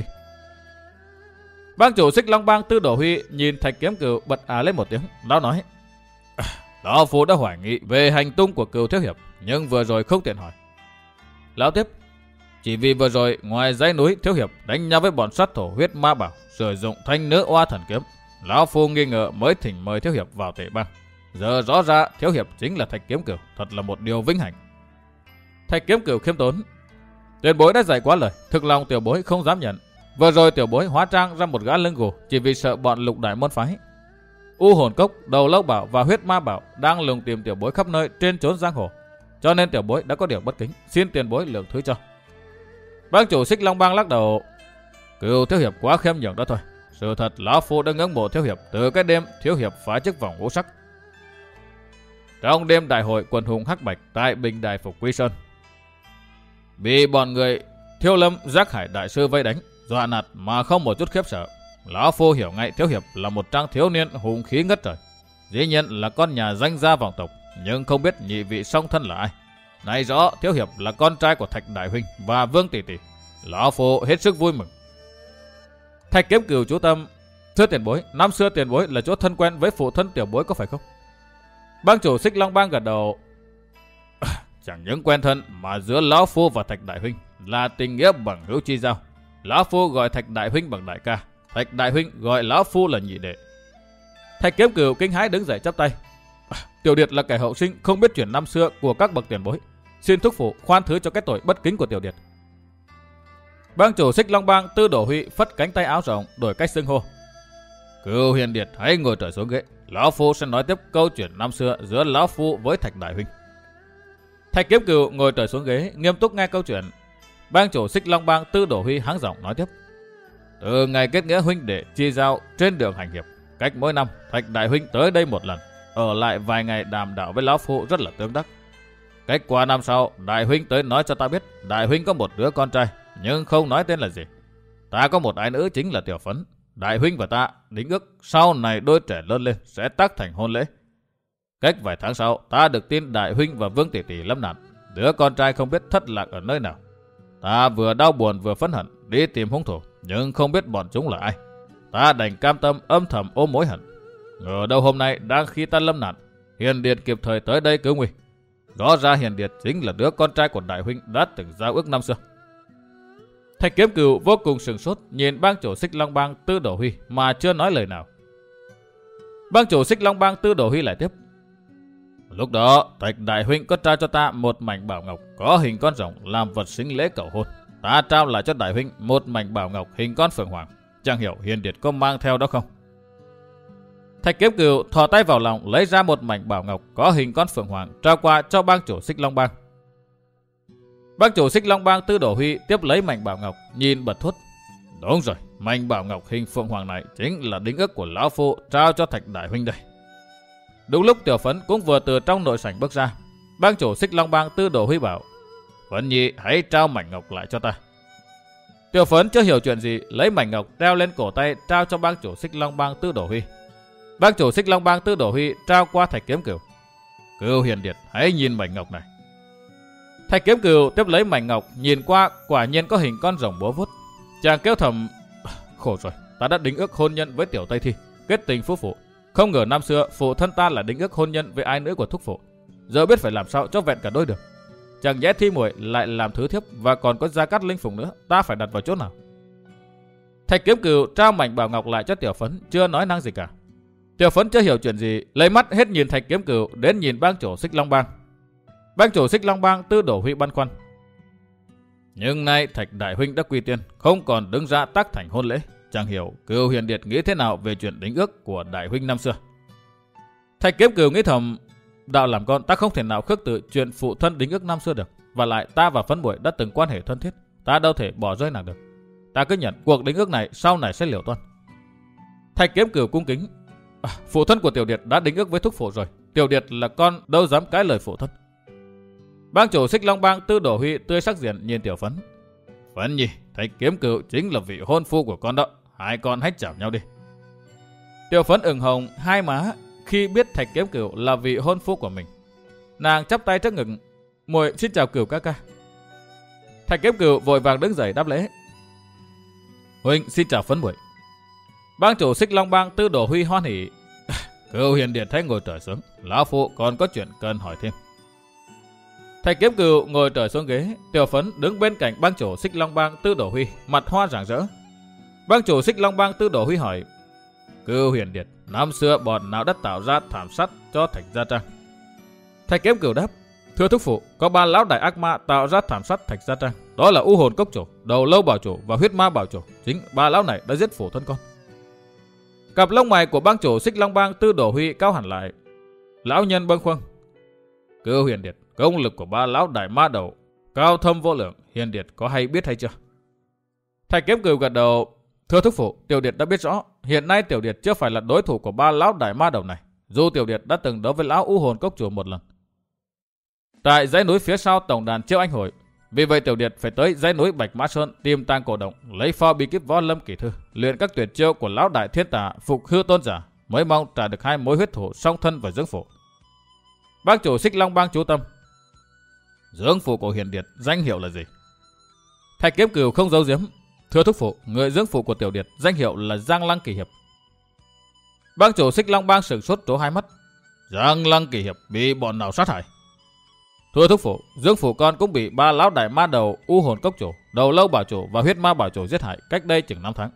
Bang chủ Xích Long Bang Tư Đổ Huy nhìn Thạch Kiếm Cửu bật á lên một tiếng, lão nói: à, "Lão phu đã hoài nghi về hành tung của Cửu thiếu hiệp, nhưng vừa rồi không tiện hỏi." Lão tiếp: "Chỉ vì vừa rồi ngoài dãy núi thiếu hiệp đánh nhau với bọn sát thổ huyết ma bảo, sử dụng thanh nữ oa thần kiếm, lão phu nghi ngờ mới thỉnh mời thiếu hiệp vào Tể Bang. Giờ rõ ra thiếu hiệp chính là Thạch Kiếm Cửu, thật là một điều vinh hạnh." Thạch Kiếm Cửu khiêm tốn: "Tiền bối đã dạy quá lời, thực lòng tiểu bối không dám nhận. Vừa rồi tiểu bối hóa trang ra một gã lưng gù chỉ vì sợ bọn lục đại môn phái U Hồn Cốc, Đầu Lâu Bảo và Huyết Ma Bảo đang lùng tìm tiểu bối khắp nơi trên chốn giang hồ, cho nên tiểu bối đã có điều bất kính, xin tiền bối lượng thứ cho." Bang chủ Xích Long Bang lắc đầu: "Cửu thiếu hiệp quá khiêm nhường đó thôi. Sự thật lão phu đã ngưỡng mộ thiếu hiệp từ cái đêm thiếu hiệp phá chức vòng ngũ sắc. Trong đêm đại hội quần hùng hắc bạch tại Bình Đài Phục Quy Sơn, bị bọn người Thiêu Lâm Giác Hải đại sư vây đánh, dọa nạt mà không một chút khiếp sợ. Lão phu hiểu ngay thiếu hiệp là một trang thiếu niên hùng khí ngất trời, dĩ nhiên là con nhà danh gia vọng tộc, nhưng không biết nhị vị song thân là ai. Này rõ thiếu hiệp là con trai của Thạch đại huynh và Vương tỷ tỷ, lão phu hết sức vui mừng." Thạch Kiếm Cửu chú tâm: "Thưa tiền bối, năm xưa tiền bối là chỗ thân quen với phụ thân tiểu bối có phải không?" Bang chủ Xích Long Bang gật đầu: "Chẳng những quen thân mà giữa lão phu và Thạch đại huynh là tình nghĩa bằng hữu chi giao. Lão phu gọi Thạch đại huynh bằng đại ca, Thạch đại huynh gọi lão phu là nhị đệ." Thạch Kiếm Cửu kinh hãi đứng dậy chắp tay: "Tiểu điệt là kẻ hậu sinh không biết chuyện năm xưa của các bậc tiền bối, xin thúc phụ khoan thứ cho cái tội bất kính của tiểu điệt." Bang chủ Xích Long Bang Tư Đổ Huy phất cánh tay áo rộng đổi cách xưng hô: "Cửu hiền điệt hãy ngồi trở xuống ghế, lão phu sẽ nói tiếp câu chuyện năm xưa giữa lão phu với Thạch đại huynh." Thạch Kiếm Cửu ngồi trở xuống ghế, nghiêm túc nghe câu chuyện. Bang chủ Xích Long Bang Tư Đồ Huy hắng giọng nói tiếp. Từ ngày kết nghĩa huynh đệ chi giao trên đường hành hiệp, cách mỗi năm Thạch đại huynh tới đây một lần, ở lại vài ngày đàm đạo với lão phu rất là tương đắc. Cách qua năm sau, đại huynh tới nói cho ta biết đại huynh có một đứa con trai, nhưng không nói tên là gì. Ta có một ái nữ chính là Tiểu Phấn. Đại huynh và ta đính ước sau này đôi trẻ lớn lên sẽ tác thành hôn lễ. Cách vài tháng sau, ta được tin đại huynh và Vương tỷ tỷ lâm nạn, đứa con trai không biết thất lạc ở nơi nào. Ta vừa đau buồn vừa phẫn hận đi tìm hung thủ, nhưng không biết bọn chúng là ai. Ta đành cam tâm âm thầm ôm mối hận. Ngờ đâu hôm nay đang khi ta lâm nạn, Hiền Điệt kịp thời tới đây cứu nguy. Rõ ra Hiền Điệt chính là đứa con trai của đại huynh đã từng giao ước năm xưa. Thạch Kiếm Cửu vô cùng sửng sốt nhìn bang chủ Xích Long Bang Tư Đồ Huy mà chưa nói lời nào. Bang chủ Xích Long Bang Tư Đồ Huy lại tiếp. Lúc đó Thạch đại huynh có trao cho ta một mảnh bảo ngọc có hình con rồng làm vật sính lễ cầu hôn. Ta trao lại cho đại huynh một mảnh bảo ngọc hình con phượng hoàng. Chẳng hiểu Hiền Điệt có mang theo đó không? Thạch Kiếm Cửu thò tay vào lòng lấy ra một mảnh bảo ngọc có hình con phượng hoàng trao qua cho bang chủ Xích Long Bang. Bang chủ Xích Long Bang Tư Đồ Huy tiếp lấy mảnh bảo ngọc, nhìn bật thốt. Đúng rồi, mảnh bảo ngọc hình phượng hoàng này chính là đính ước của lão phu trao cho Thạch đại huynh đây. Đúng lúc Tiểu Phấn cũng vừa từ trong nội sảnh bước ra, bang chủ Xích Long Bang Tư Đồ Huy bảo. Phấn nhi hãy trao mảnh ngọc lại cho ta. Tiểu Phấn chưa hiểu chuyện gì, lấy mảnh ngọc đeo lên cổ tay trao cho bang chủ Xích Long Bang Tư Đồ Huy. Bang chủ Xích Long Bang Tư Đồ Huy trao qua Thạch Kiếm Cửu. Cửu Hiền Điệt hãy nhìn mảnh ngọc này. Thạch Kiếm Cửu tiếp lấy mảnh ngọc, nhìn qua quả nhiên có hình con rồng búa vuốt. Chàng kêu thầm, khổ rồi, ta đã đính ước hôn nhân với Tiểu Tây Thi, kết tình夫phụ. Không ngờ năm xưa phụ thân ta là đính ước hôn nhân với ái nữ của thúc phụ. Giờ biết phải làm sao cho vẹn cả đôi được. Chẳng nhẽ Thi muội lại làm thứ thiếp và còn có Gia Cát Linh Phùng nữa, ta phải đặt vào chỗ nào? Thạch Kiếm Cửu trao mảnh bảo ngọc lại cho Tiểu Phấn, chưa nói năng gì cả. Tiểu Phấn chưa hiểu chuyện gì, lấy mắt hết nhìn Thạch Kiếm Cửu đến nhìn bang chủ Xích Long Bang. Bang chủ Xích Long Bang Tư Đồ Huy băn khoăn. Nhưng nay Thạch đại huynh đã quy tiên, không còn đứng ra tác thành hôn lễ. Chẳng hiểu Cửu Hiền Điệt nghĩ thế nào về chuyện đính ước của đại huynh năm xưa. Thạch Kiếm Cửu nghĩ thầm, đạo làm con ta không thể nào khước từ chuyện phụ thân đính ước năm xưa được. Và lại ta và Phấn Bội đã từng quan hệ thân thiết, ta đâu thể bỏ rơi nàng được. Ta cứ nhận cuộc đính ước này sau này sẽ liều toan. Thạch Kiếm Cửu cung kính. À, phụ thân của Tiểu Điệt đã đính ước với thúc phụ rồi. Tiểu Điệt là con đâu dám cãi lời phụ thân. Bang chủ Xích Long Bang Tư Đồ Huy tươi sắc diện nhìn Tiểu Phấn. Phấn nhi, Thạch Kiếm Cửu chính là vị hôn phu của con đó. Hai con hãy chào nhau đi. Tiểu Phấn ửng hồng hai má khi biết Thạch Kiếm Cửu là vị hôn phu của mình. Nàng chắp tay trước ngực. Muội xin chào Cửu ca ca. Thạch Kiếm Cửu vội vàng đứng dậy đáp lễ. Huynh xin chào Phấn Bội. Bang chủ Xích Long Bang Tư Đồ Huy hoan hỉ. Cửu Hiền Điệt hãy ngồi trở xuống, lão phụ còn có chuyện cần hỏi thêm. Thạch Kiếm Cửu ngồi trở xuống ghế, Tiểu Phấn đứng bên cạnh bang chủ Xích Long Bang Tư Đồ Huy, mặt hoa rạng rỡ. Bang chủ Xích Long Bang Tư Đồ Huy hỏi. Cửu Hiền Điệt, năm xưa bọn nào đã tạo ra thảm sát cho Thạch Gia Trang? Thạch Kiếm Cửu đáp. Thưa thúc phụ, có ba lão đại ác ma tạo ra thảm sát Thạch Gia Trang. Đó là U Hồn Cốc Chủ, Đầu Lâu Bảo Chủ và Huyết Ma Bảo Chủ. Chính ba lão này đã giết phụ thân con. Cặp lông mày của bang chủ Xích Long Bang Tư Đồ Huy cao hẳn lại. Lão nhân bâng khuâng. Cửu Hiền Điệt, công lực của ba lão đại ma đầu cao thâm vô lượng, Hiền Điệt có hay biết hay chưa? Thạch Kiếm Cửu gật đầu. Thưa thúc phụ, Tiểu Điệt đã biết rõ. Hiện nay Tiểu Điệt chưa phải là đối thủ của ba lão đại ma đầu này, dù Tiểu Điệt đã từng đấu với lão U Hồn Cốc Chủ một lần tại dãy núi phía sau tổng đàn Chiêu Anh Hội. Vì vậy Tiểu Điệt phải tới dãy núi Bạch Mã Sơn tìm tàng cổ động, lấy pho bí kíp võ lâm kỳ thư, luyện các tuyệt chiêu của lão đại thiên tà Phục Hư Tôn giả, mới mong trả được hai mối huyết thủ song thân và dưỡng phụ. Bang chủ Xích Long Bang chú tâm. Dưỡng phụ của Hiền Điệt danh hiệu là gì? Thạch Kiếm Cửu không giấu giếm. Thưa thúc phụ, người dưỡng phụ của Tiểu Điệt danh hiệu là Giang Lăng Kỳ Hiệp. Bang chủ Xích Long Bang sửng sốt trố hai mắt. Giang Lăng Kỳ Hiệp bị bọn nào sát hại? Thưa thúc phụ, dưỡng phụ con cũng bị ba lão đại ma đầu U Hồn Cốc Chủ, Đầu Lâu Bảo Chủ và Huyết Ma Bảo Chủ giết hại cách đây chừng năm tháng.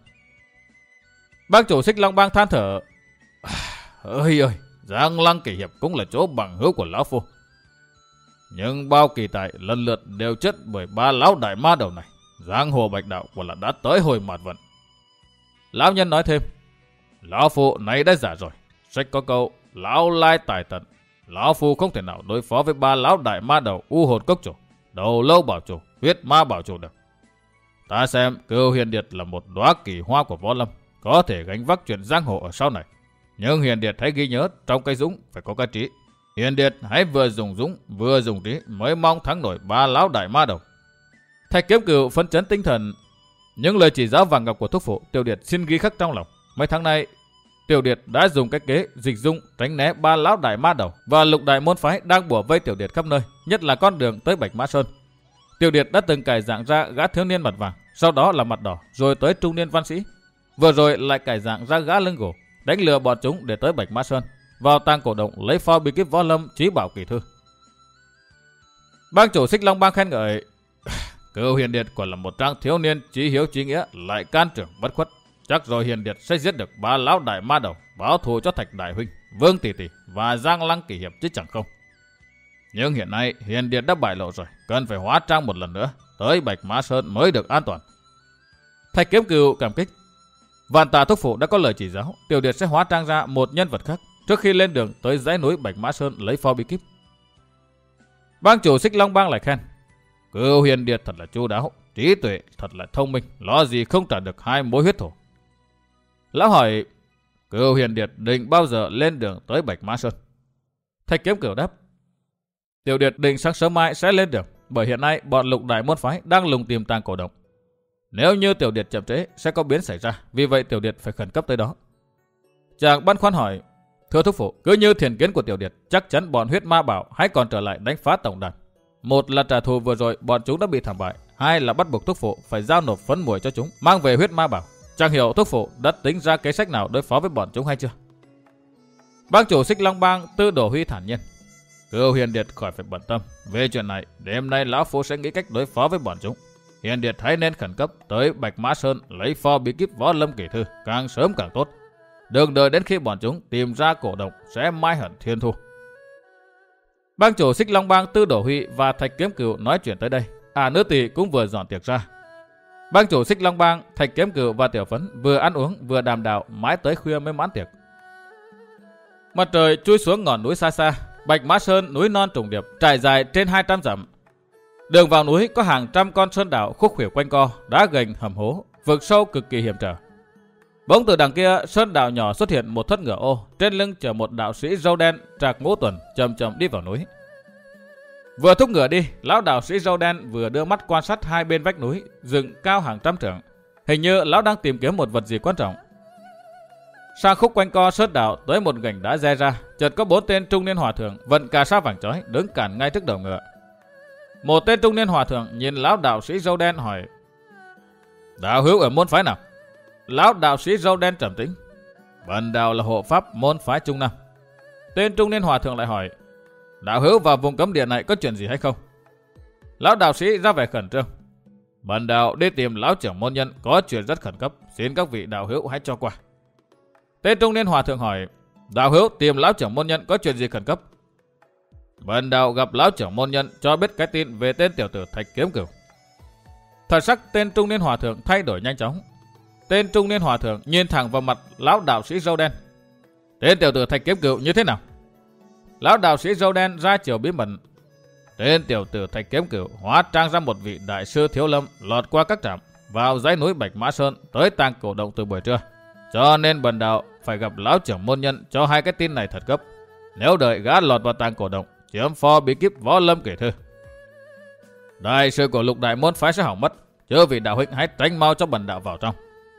Bang chủ Xích Long Bang than thở. Ơi ơi, Giang Lăng Kỳ Hiệp cũng là chỗ bằng hữu của lão phu. Nhưng bao kỳ tài lần lượt đều chết bởi ba lão đại ma đầu này. Giang hồ bạch đạo quả là đã tới hồi mạt vận. Lão nhân nói thêm. Lão phụ này đã già rồi. Sách có câu lão lai tài tận, lão phu không thể nào đối phó với ba lão đại ma đầu u hồn cốc chủ, đầu lâu bảo chủ, huyết ma bảo chủ được. Ta xem Cửu Hiền Điệt là một đóa kỳ hoa của võ lâm, có thể gánh vác chuyện giang hồ ở sau này. Nhưng Hiền Điệt hãy ghi nhớ, trong cây dũng phải có cái trí. Hiền Điệt hãy vừa dùng dũng vừa dùng trí mới mong thắng nổi ba lão đại ma đầu. Thạch Kiếm Cửu phấn chấn tinh thần. Những lời chỉ giáo vàng ngọc của thúc phụ, Tiểu Điệt xin ghi khắc trong lòng. Mấy tháng nay Tiểu Điệt đã dùng cái kế dịch dung tránh né ba lão đại ma đầu và lục đại môn phái đang bủa vây Tiểu Điệt khắp nơi, nhất là con đường tới Bạch Mã Sơn. Tiểu Điệt đã từng cải dạng ra gã thiếu niên mặt vàng, sau đó là mặt đỏ, rồi tới trung niên văn sĩ. Vừa rồi lại cải dạng ra gã lưng gỗ, đánh lừa bọn chúng để tới Bạch Mã Sơn, vào tang cổ động lấy phò bí kíp võ lâm trí bảo kỳ thư. Bang chủ Xích Long Bang khen ngợi. Cửu Hiền Điệt quả là một trang thiếu niên chí hiếu chí nghĩa, lại can trưởng bất khuất. Chắc rồi Hiền Điệt sẽ giết được ba lão đại ma đầu, báo thù cho Thạch đại huynh, Vương tỷ tỷ và Giang Lăng kỳ hiệp chứ chẳng không. Nhưng hiện nay Hiền Điệt đã bại lộ rồi, cần phải hóa trang một lần nữa, tới Bạch Mã Sơn mới được an toàn. Thạch Kiếm Cửu cảm kích. Vạn Tà thúc phụ đã có lời chỉ giáo, Tiểu Điệt sẽ hóa trang ra một nhân vật khác trước khi lên đường tới dãy núi Bạch Mã Sơn lấy phò bí kíp. Bang chủ Xích Long Bang lại khen. Cửu Hiền Điệt thật là chu đáo, trí tuệ thật là thông minh, lo gì không trả được hai mối huyết thù. Lão hỏi, Cửu Hiền Điệt định bao giờ lên đường tới Bạch Mã Sơn? Thạch Kiếm Cửu đáp, Tiểu Điệt định sáng sớm mai sẽ lên đường, bởi hiện nay bọn lục đại môn phái đang lùng tìm tang cổ động. Nếu như Tiểu Điệt chậm trễ sẽ có biến xảy ra, vì vậy Tiểu Điệt phải khẩn cấp tới đó. Chàng băn khoăn hỏi, thưa thúc phụ, cứ như thiền kiến của Tiểu Điệt, chắc chắn bọn huyết ma bảo hãy còn trở lại đánh phá tổng đàn. Một là trả thù vừa rồi bọn chúng đã bị thảm bại, hai là bắt buộc thúc phụ phải giao nộp phấn muội cho chúng, mang về huyết ma bảo. Chẳng hiểu thúc phụ đã tính ra kế sách nào đối phó với bọn chúng hay chưa? Bang chủ Xích Long Bang Tư Đồ Huy thản nhiên. Cửu Hiền Điệt khỏi phải bận tâm, về chuyện này đêm nay lão phu sẽ nghĩ cách đối phó với bọn chúng. Hiền Điệt hãy nên khẩn cấp tới Bạch Mã Sơn lấy phò bí kíp võ lâm kỳ thư, càng sớm càng tốt. Đừng đợi đến khi bọn chúng tìm ra cổ động sẽ mai hận thiên thu. Bang chủ Xích Long Bang Tư Đồ Huy và Thạch Kiếm Cửu nói chuyện tới đây, à nữ tỳ cũng vừa dọn tiệc ra. Bang chủ Xích Long Bang, Thạch Kiếm Cửu và Tiểu Phấn vừa ăn uống vừa đàm đạo mãi tới khuya mới mãn tiệc. Mặt trời chui xuống ngọn núi xa xa, Bạch Mã Sơn núi non trùng điệp trải dài trên hai trăm dặm. Đường vào núi có hàng trăm con sơn đạo khúc khuỷu quanh co, đá gành hầm hố, vực sâu cực kỳ hiểm trở. Bỗng từ đằng kia sơn đạo nhỏ xuất hiện một thất ngựa ô, trên lưng chở một đạo sĩ râu đen trạc ngũ tuần chậm chậm đi vào núi. Vừa thúc ngựa đi, lão đạo sĩ râu đen vừa đưa mắt quan sát hai bên vách núi dựng cao hàng trăm trượng, hình như lão đang tìm kiếm một vật gì quan trọng. Sang khúc quanh co sơn đạo tới một gành đá re ra, chợt có bốn tên trung niên hòa thượng vận cà sa vàng chói đứng cản ngay trước đầu ngựa. Một tên trung niên hòa thượng nhìn lão đạo sĩ râu đen hỏi: Đạo hữu ở môn phái nào? Lão đạo sĩ râu đen trầm tĩnh: Bần đạo là hộ pháp môn phái Trung Nam. Tên trung niên hòa thượng lại hỏi: Đạo hữu vào vùng cấm địa này có chuyện gì hay không? Lão đạo sĩ ra vẻ khẩn trương: Bần đạo đi tìm lão trưởng môn nhân, có chuyện rất khẩn cấp, xin các vị đạo hữu hãy cho qua. Tên trung niên hòa thượng hỏi: Đạo hữu tìm lão trưởng môn nhân có chuyện gì khẩn cấp? Bần đạo gặp lão trưởng môn nhân cho biết cái tin về tên tiểu tử Thạch Kiếm Cửu. Thần sắc tên trung niên hòa thượng thay đổi nhanh chóng. Tên trung niên hòa thượng nhìn thẳng vào mặt lão đạo sĩ râu đen: Tên tiểu tử Thạch Kiếm Cửu như thế nào? Lão đạo sĩ râu đen ra chiều bí mật: Tên tiểu tử Thạch Kiếm Cửu hóa trang ra một vị đại sư thiếu lâm, lọt qua các trạm vào dãy núi Bạch Mã Sơn tới tang cổ động từ buổi trưa, cho nên bần đạo phải gặp lão trưởng môn nhân cho hai cái tin này thật gấp. Nếu đợi gã lọt vào tang cổ động, chiếm phò bí kíp võ lâm kể thư, đại sự của lục đại môn phái sẽ hỏng mất. Chớ vị đạo huynh hãy tránh mau cho bần đạo vào trong.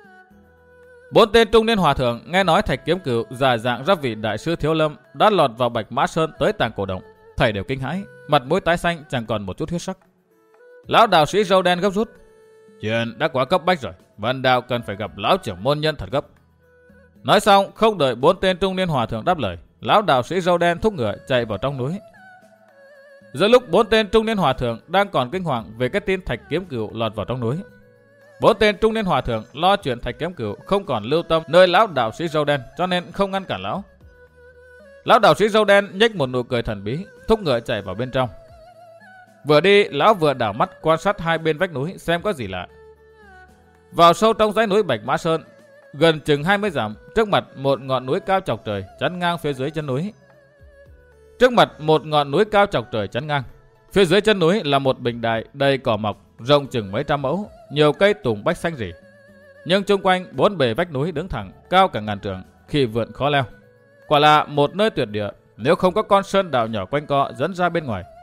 Bốn tên trung niên hòa thượng nghe nói Thạch Kiếm Cửu giả dạng ra vị đại sư thiếu lâm đã lọt vào Bạch Mã Sơn tới tang cổ động, thảy đều kinh hãi, mặt mũi tái xanh chẳng còn một chút huyết sắc. Lão đạo sĩ râu đen gấp rút: Chuyện đã quá cấp bách rồi, bần đạo cần phải gặp lão trưởng môn nhân thật gấp. Nói xong, không đợi bốn tên trung niên hòa thượng đáp lời, lão đạo sĩ râu đen thúc ngựa chạy vào trong núi. Giữa lúc bốn tên trung niên hòa thượng đang còn kinh hoàng về cái tin Thạch Kiếm Cửu lọt vào trong núi, bốn tên trung niên hòa thượng lo chuyện Thạch Kiếm Cửu không còn lưu tâm nơi lão đạo sĩ râu đen, cho nên không ngăn cản lão. Lão đạo sĩ râu đen nhếch một nụ cười thần bí, thúc ngựa chạy vào bên trong. Vừa đi, lão vừa đảo mắt quan sát hai bên vách núi xem có gì lạ. Vào sâu trong dãy núi Bạch Mã Sơn, gần chừng hai mươi dặm, trước mặt một ngọn núi cao chọc trời chắn ngang phía dưới chân núi. Trước mặt một ngọn núi cao chọc trời chắn ngang. Phía dưới chân núi là một bình đài đầy cỏ mọc, rộng chừng mấy trăm mẫu, nhiều cây tùng bách xanh rỉ. Nhưng chung quanh bốn bề vách núi đứng thẳng, cao cả ngàn trượng, khi vượn khó leo. Quả là một nơi tuyệt địa, nếu không có con sơn đạo nhỏ quanh co dẫn ra bên ngoài.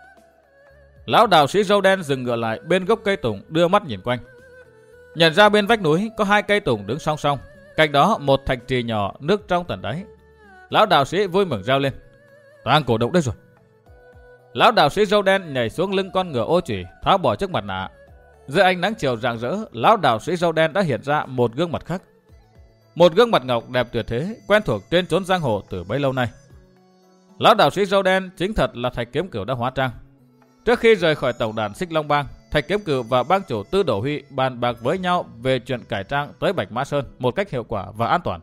Lão đạo sĩ râu đen dừng ngựa lại bên gốc cây tùng, đưa mắt nhìn quanh. Nhận ra bên vách núi có hai cây tùng đứng song song, cạnh đó một thạch trì nhỏ nước trong tận đáy. Lão đạo sĩ vui mừng rao lên: Tang cổ động đây rồi. Lão đạo sĩ râu đen nhảy xuống lưng con ngựa ô chủy, tháo bỏ chiếc mặt nạ. Dưới ánh nắng chiều rạng rỡ, lão đạo sĩ râu đen đã hiện ra một gương mặt khác. Một gương mặt ngọc đẹp tuyệt thế, quen thuộc trên chốn giang hồ từ bấy lâu nay. Lão đạo sĩ râu đen chính thật là Thạch Kiếm Cửu đã hóa trang. Trước khi rời khỏi tổng đàn Xích Long Bang, Thạch Kiếm Cửu và bang chủ Tư Đổ Huy bàn bạc với nhau về chuyện cải trang tới Bạch Mã Sơn một cách hiệu quả và an toàn.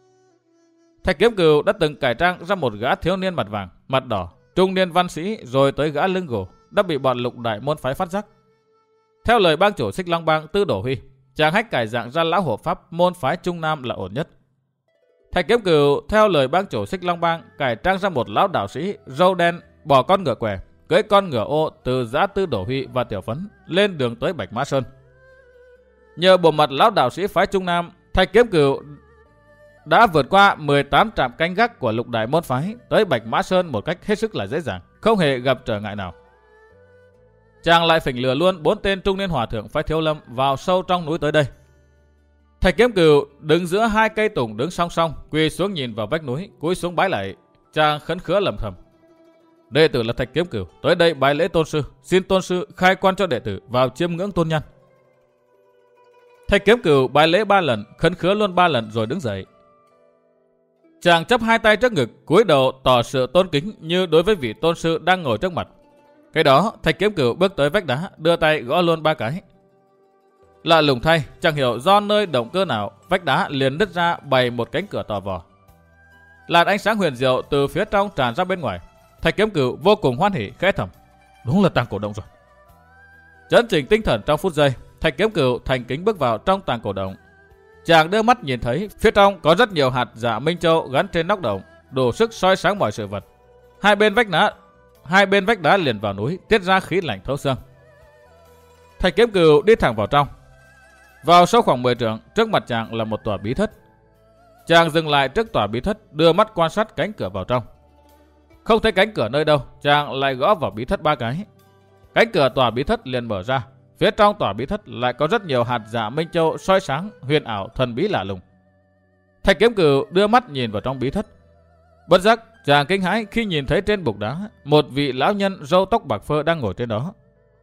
Thạch Kiếm Cửu đã từng cải trang ra một gã thiếu niên mặt vàng, mặt đỏ, trung niên văn sĩ, rồi tới gã lưng gỗ, đã bị bọn lục đại môn phái phát giác. Theo lời bang chủ Xích Long Bang Tư Đổ Huy, chàng hách cải dạng ra lão hộ pháp môn phái Trung Nam là ổn nhất. Thạch Kiếm Cửu theo lời bang chủ Xích Long Bang cải trang ra một lão đạo sĩ râu đen, bỏ con ngựa què, cưỡi con ngựa ô từ giã Tư Đổ Huy và Tiểu Phấn lên đường tới Bạch Mã Sơn. Nhờ bộ mặt lão đạo sĩ phái Trung Nam, Thạch Kiếm Cửu đã vượt qua mười tám trạm canh gác của lục đại môn phái tới Bạch Mã Sơn một cách hết sức là dễ dàng, không hề gặp trở ngại nào. Chàng lại phỉnh lừa luôn bốn tên trung niên hòa thượng phái Thiếu Lâm vào sâu trong núi tới đây. Thạch Kiếm Cửu đứng giữa hai cây tùng đứng song song, quỳ xuống nhìn vào vách núi, cúi xuống bái lạy. Chàng khấn khứa lẩm thầm: Đệ tử là Thạch Kiếm Cửu, tới đây bái lễ tôn sư, xin tôn sư khai quan cho đệ tử vào chiêm ngưỡng tôn nhân. Thạch Kiếm Cửu bái lễ ba lần, khấn khứa luôn ba lần rồi đứng dậy. Chàng chắp hai tay trước ngực, cúi đầu tỏ sự tôn kính như đối với vị tôn sư đang ngồi trước mặt. Cái đó, Thạch Kiếm Cửu bước tới vách đá, đưa tay gõ luôn ba cái. Lạ lùng thay, chẳng hiểu do nơi động cơ nào, vách đá liền nứt ra bày một cánh cửa tò vò. Làn ánh sáng huyền diệu từ phía trong tràn ra bên ngoài. Thạch Kiếm Cửu vô cùng hoan hỉ, khẽ thầm: Đúng là tàng cổ động rồi. Chấn chỉnh tinh thần trong phút giây, Thạch Kiếm Cửu thành kính bước vào trong tàng cổ động. Chàng đưa mắt nhìn thấy phía trong có rất nhiều hạt dạ minh châu gắn trên nóc động, đủ sức soi sáng mọi sự vật. Hai bên vách đá, hai bên vách đá liền vào núi, tiết ra khí lạnh thấu xương. Thạch Kiếm Cửu đi thẳng vào trong. Vào sâu khoảng mười trượng, trước mặt chàng là một tòa bí thất. Chàng dừng lại trước tòa bí thất, đưa mắt quan sát cánh cửa vào trong. Không thấy cánh cửa nơi đâu, chàng lại gõ vào bí thất ba cái. Cánh cửa tòa bí thất liền mở ra. Phía trong tòa bí thất lại có rất nhiều hạt dạ minh châu soi sáng, huyền ảo, thần bí lạ lùng. Thạch Kiếm Cửu đưa mắt nhìn vào trong bí thất. Bất giác, chàng kinh hãi khi nhìn thấy trên bục đá một vị lão nhân râu tóc bạc phơ đang ngồi trên đó.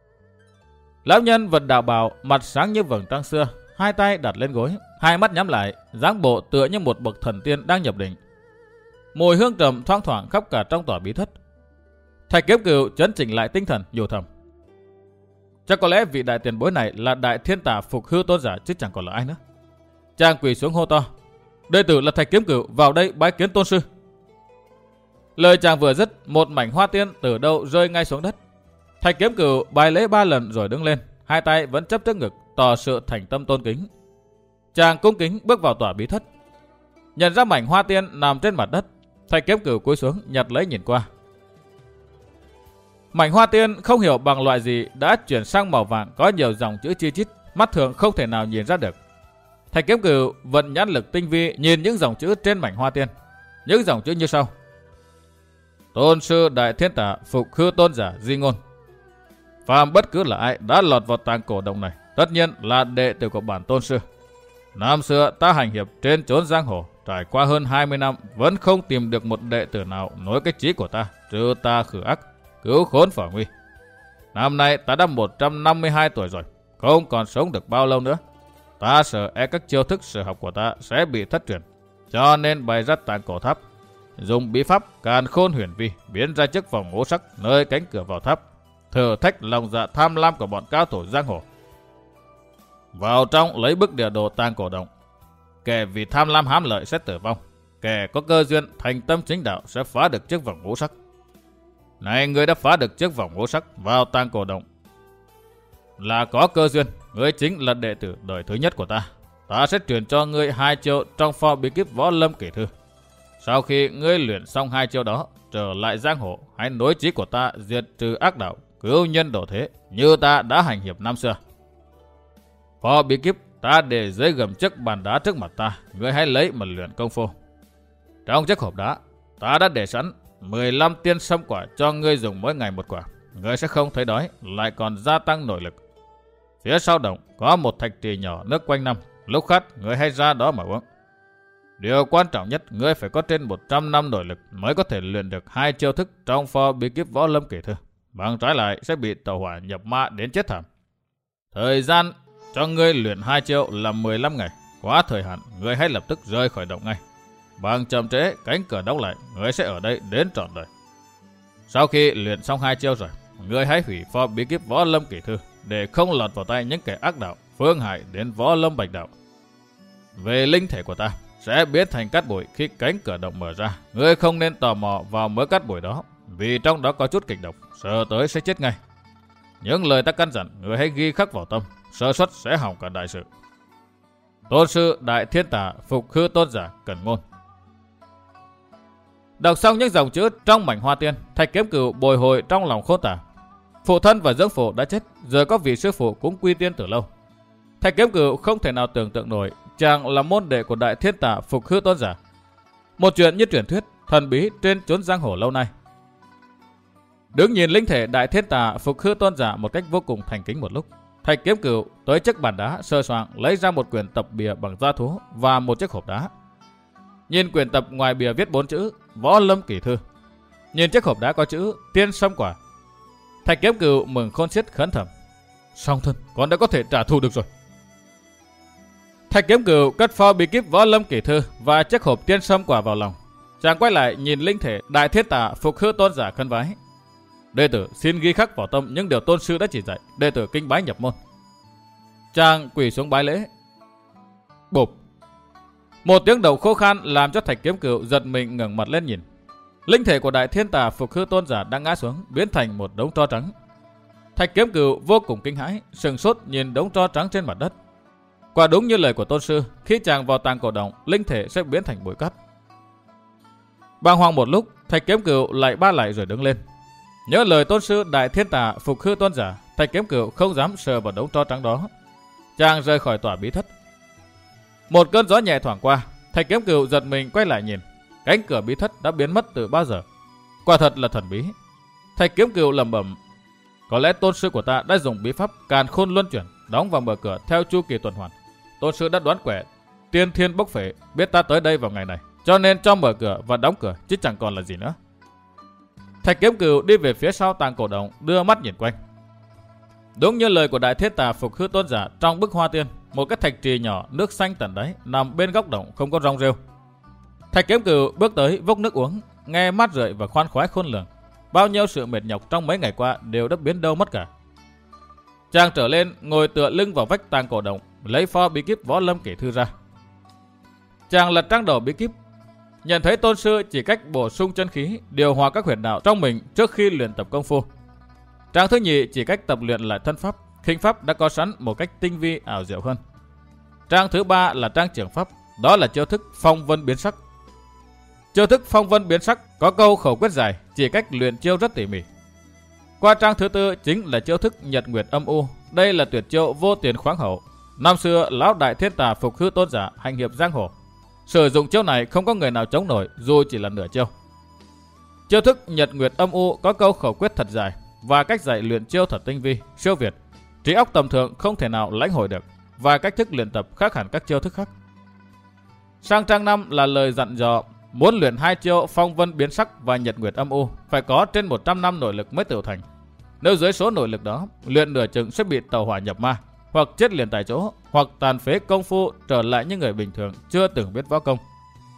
Lão nhân vật đạo bào, mặt sáng như vầng trăng xưa, hai tay đặt lên gối, hai mắt nhắm lại, dáng bộ tựa như một bậc thần tiên đang nhập định. Mùi hương trầm thoang thoảng khắp cả trong tòa bí thất. Thạch Kiếm Cửu chấn chỉnh lại tinh thần, nhủ thầm: Chắc có lẽ vị đại tiền bối này là đại thiên tả Phục Hư Tôn giả chứ chẳng còn là ai nữa. Chàng quỳ xuống hô to: Đệ tử là Thạch Kiếm Cửu, vào đây bái kiến tôn sư. Lời chàng vừa dứt, một mảnh hoa tiên từ đâu rơi ngay xuống đất. Thạch Kiếm Cửu bài lễ ba lần rồi đứng lên, hai tay vẫn chấp trước ngực, tỏ sự thành tâm tôn kính. Chàng cung kính bước vào tòa bí thất. Nhận ra mảnh hoa tiên nằm trên mặt đất, Thạch Kiếm Cửu cúi xuống nhặt lấy nhìn qua. Mảnh hoa tiên không hiểu bằng loại gì đã chuyển sang màu vàng, có nhiều dòng chữ chi chít, mắt thường không thể nào nhìn ra được. Thạch Kiếm Cửu vận nhãn lực tinh vi nhìn những dòng chữ trên mảnh hoa tiên. Những dòng chữ như sau: Tôn sư đại thiên tả Phục Hư Tôn giả di ngôn. Phàm bất cứ là ai đã lọt vào tàng cổ động này, tất nhiên là đệ tử của bản tôn sư. Năm xưa ta hành hiệp trên chốn giang hồ, trải qua hơn hai mươi năm vẫn không tìm được một đệ tử nào nối cái chí của ta, trừ ta khử ác, cứu khốn phỏ nguy. Năm nay ta đã một trăm năm mươi hai tuổi rồi, không còn sống được bao lâu nữa. Ta sợ e các chiêu thức sở học của ta sẽ bị thất truyền, cho nên bày ra tàng cổ tháp, dùng bí pháp càn khôn huyền vi biến ra chiếc vòng ngũ sắc nơi cánh cửa vào tháp, thử thách lòng dạ tham lam của bọn cao thủ giang hồ. Vào trong lấy bức địa đồ tàng cổ động, kẻ vì tham lam hám lợi sẽ tử vong, kẻ có cơ duyên thành tâm chính đạo sẽ phá được chiếc vòng ngũ sắc. Này, người đã phá được chiếc vòng ngũ sắc vào tàng cổ động là có cơ duyên, ngươi chính là đệ tử đời thứ nhất của ta. Ta sẽ truyền cho ngươi hai chiêu trong pho bí kíp võ lâm kỷ thư. Sau khi ngươi luyện xong hai chiêu đó, trở lại giang hồ, hãy nối chí của ta diệt trừ ác đạo, cứu nhân độ thế, như ta đã hành hiệp năm xưa. Phó bí kíp ta để dưới gầm chiếc bàn đá trước mặt ta, ngươi hãy lấy mà luyện công phu. Trong chiếc hộp đá, ta đã để sẵn mười lăm tiên sâm quả cho ngươi dùng mỗi ngày một quả. Ngươi sẽ không thấy đói, lại còn gia tăng nội lực. Phía sau động có một thạch trì nhỏ nước quanh năm, lúc khát ngươi hãy ra đó mà uống. Điều quan trọng nhất, ngươi phải có trên một trăm năm nội lực mới có thể luyện được hai chiêu thức trong Phó bí kíp võ lâm kỷ thư. Bằng trái lại sẽ bị tẩu hỏa nhập ma đến chết thảm. Thời gian cho ngươi luyện hai chiêu là mười lăm ngày. Quá thời hạn, ngươi hãy lập tức rời khỏi động ngay. Bằng chậm trễ, cánh cửa đóng lại, ngươi sẽ ở đây đến trọn đời. Sau khi luyện xong hai chiêu rồi, ngươi hãy hủy Phó bí kíp võ lâm kỷ thư để không lọt vào tay những kẻ ác đạo phương hại đến võ lâm bạch đạo. Về linh thể của ta sẽ biến thành cát bụi khi cánh cửa động mở ra. Ngươi không nên tò mò vào mớ cát bụi đó, vì trong đó có chút kịch độc, sợ tới sẽ chết ngay. Những lời ta căn dặn, ngươi hãy ghi khắc vào tâm, sơ suất sẽ hỏng cả đại sự. Tôn sư Đại Thiên Tả Phục Hư Tôn Giả Cẩn Ngôn. Đọc xong những dòng chữ trong mảnh hoa tiên, Thạch Kiếm Cửu bồi hồi trong lòng khôn tả. Phụ thân và dưỡng phụ đã chết, giờ có vị sư phụ cũng quy tiên từ lâu. Thạch Kiếm Cửu không thể nào tưởng tượng nổi chàng là môn đệ của Đại Thiên Tả Phục Hư Tôn Giả, một chuyện như truyền thuyết thần bí trên chốn giang hồ lâu nay. Đứng nhìn linh thể Đại Thiên Tả Phục Hư Tôn Giả một cách vô cùng thành kính một lúc, Thạch Kiếm Cửu tới chiếc bàn đá sơ soạng lấy ra một quyển tập bìa bằng da thú và một chiếc hộp đá. Nhìn quyển tập ngoài bìa viết bốn chữ Võ Lâm Kỷ Thư, nhìn chiếc hộp đá có chữ Tiên Sâm Quả, Thạch Kiếm Cửu mừng khôn xiết khấn thầm: song thân, con đã có thể trả thù được rồi. Thạch Kiếm Cửu cất Phó bí kíp Võ Lâm Kỷ Thư và chiếc hộp Tiên Sâm Quả vào lòng. Chàng quay lại nhìn linh thể Đại Thiên Tả Phục Hư Tôn Giả khấn vái: đệ tử xin ghi khắc vào tâm những điều tôn sư đã chỉ dạy, đệ tử kính bái nhập môn. Chàng quỳ xuống bái lễ. Bụp! Một tiếng động khô khan làm cho Thạch Kiếm Cửu giật mình ngẩng mặt lên nhìn. Linh thể của Đại Thiên Tả Phục Hư Tôn Giả đang ngã xuống, biến thành một đống tro trắng. Thạch Kiếm Cửu vô cùng kinh hãi, sừng sốt nhìn đống tro trắng trên mặt đất. Quả đúng như lời của tôn sư, khi chàng vào tàng cổ động, linh thể sẽ biến thành bụi cát. Bàng hoàng một lúc, Thạch Kiếm Cửu lại ba lại rồi đứng lên. Nhớ lời tôn sư Đại Thiên Tả Phục Hư Tôn Giả, Thạch Kiếm Cửu không dám sờ vào đống tro trắng đó. Chàng rời khỏi tòa bí thất. Một cơn gió nhẹ thoảng qua, Thạch Kiếm Cửu giật mình quay lại nhìn. Cánh cửa bí thất đã biến mất từ bao giờ. Quả thật là thần bí. Thạch Kiếm Cửu lẩm bẩm: có lẽ tôn sư của ta đã dùng bí pháp Càn Khôn Luân Chuyển đóng và mở cửa theo chu kỳ tuần hoàn. Tôn sư đã đoán quẻ tiên thiên bốc phệ, biết ta tới đây vào ngày này, cho nên cho mở cửa và đóng cửa, chứ chẳng còn là gì nữa. Thạch Kiếm Cửu đi về phía sau tàng cổ động, đưa mắt nhìn quanh. Đúng như lời của Đại Thiên Tả Phục Hư Tôn Giả trong bức hoa tiên, một cái thạch trì nhỏ nước xanh tận đáy nằm bên góc động không có rong rêu. Thạch Kiếm Cửu bước tới vốc nước uống, nghe mát rượi và khoan khoái khôn lường. Bao nhiêu sự mệt nhọc trong mấy ngày qua đều đã biến đâu mất cả. Chàng trở lên ngồi tựa lưng vào vách tàng cổ động, lấy Phó bí kíp Võ Lâm Kỷ Thư ra. Chàng lật trang đầu bí kíp, nhận thấy tôn sư chỉ cách bổ sung chân khí, điều hòa các huyệt đạo trong mình trước khi luyện tập công phu. Trang thứ nhì chỉ cách tập luyện lại thân pháp, khinh pháp đã có sẵn một cách tinh vi ảo diệu hơn. Trang thứ ba là trang trưởng pháp, đó là chiêu thức Phong Vân Biến Sắc. Chiêu thức Phong Vân Biến Sắc có câu khẩu quyết dài, chỉ cách luyện chiêu rất tỉ mỉ. Qua trang thứ tư chính là chiêu thức Nhật Nguyệt Âm U, đây là tuyệt chiêu vô tiền khoáng hậu. Năm xưa lão Đại Thiên Tả Phục Hư Tôn Giả hành hiệp giang hồ, sử dụng chiêu này không có người nào chống nổi dù chỉ là nửa chiêu. Chiêu thức Nhật Nguyệt Âm U có câu khẩu quyết thật dài và cách dạy luyện chiêu thật tinh vi, siêu việt, trí óc tầm thường không thể nào lãnh hội được, và cách thức luyện tập khác hẳn các chiêu thức khác. Sang trang năm là lời dặn dò muốn luyện hai chiêu Phong Vân Biến Sắc và Nhật Nguyệt Âm U phải có trên một trăm năm nội lực mới tự thành. Nếu dưới số nội lực đó, luyện nửa chừng sẽ bị tẩu hỏa nhập ma, hoặc chết liền tại chỗ, hoặc tàn phế công phu trở lại như người bình thường chưa từng biết võ công.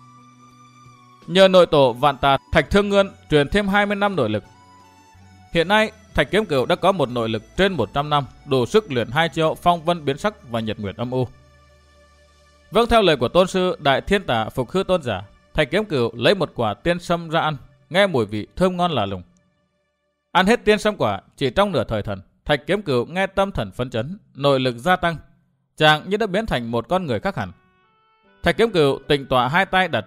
Nhờ nội tổ Vạn Tà Thạch Thương Ngươn truyền thêm hai mươi năm nội lực. Hiện nay, Thạch Kiếm Cửu đã có một nội lực trên một trăm năm, đủ sức luyện hai chiêu Phong Vân Biến Sắc và Nhật Nguyệt Âm U. Vâng theo lời của tôn sư Đại Thiên Tả Phục Hư Tôn Giả, Thạch Kiếm Cửu lấy một quả tiên sâm ra ăn, nghe mùi vị thơm ngon lạ lùng. Ăn hết tiên sâm quả, chỉ trong nửa thời thần, Thạch Kiếm Cửu nghe tâm thần phấn chấn, nội lực gia tăng, chàng như đã biến thành một con người khác hẳn. Thạch Kiếm Cửu tịnh tọa hai tay đặt trước đùi,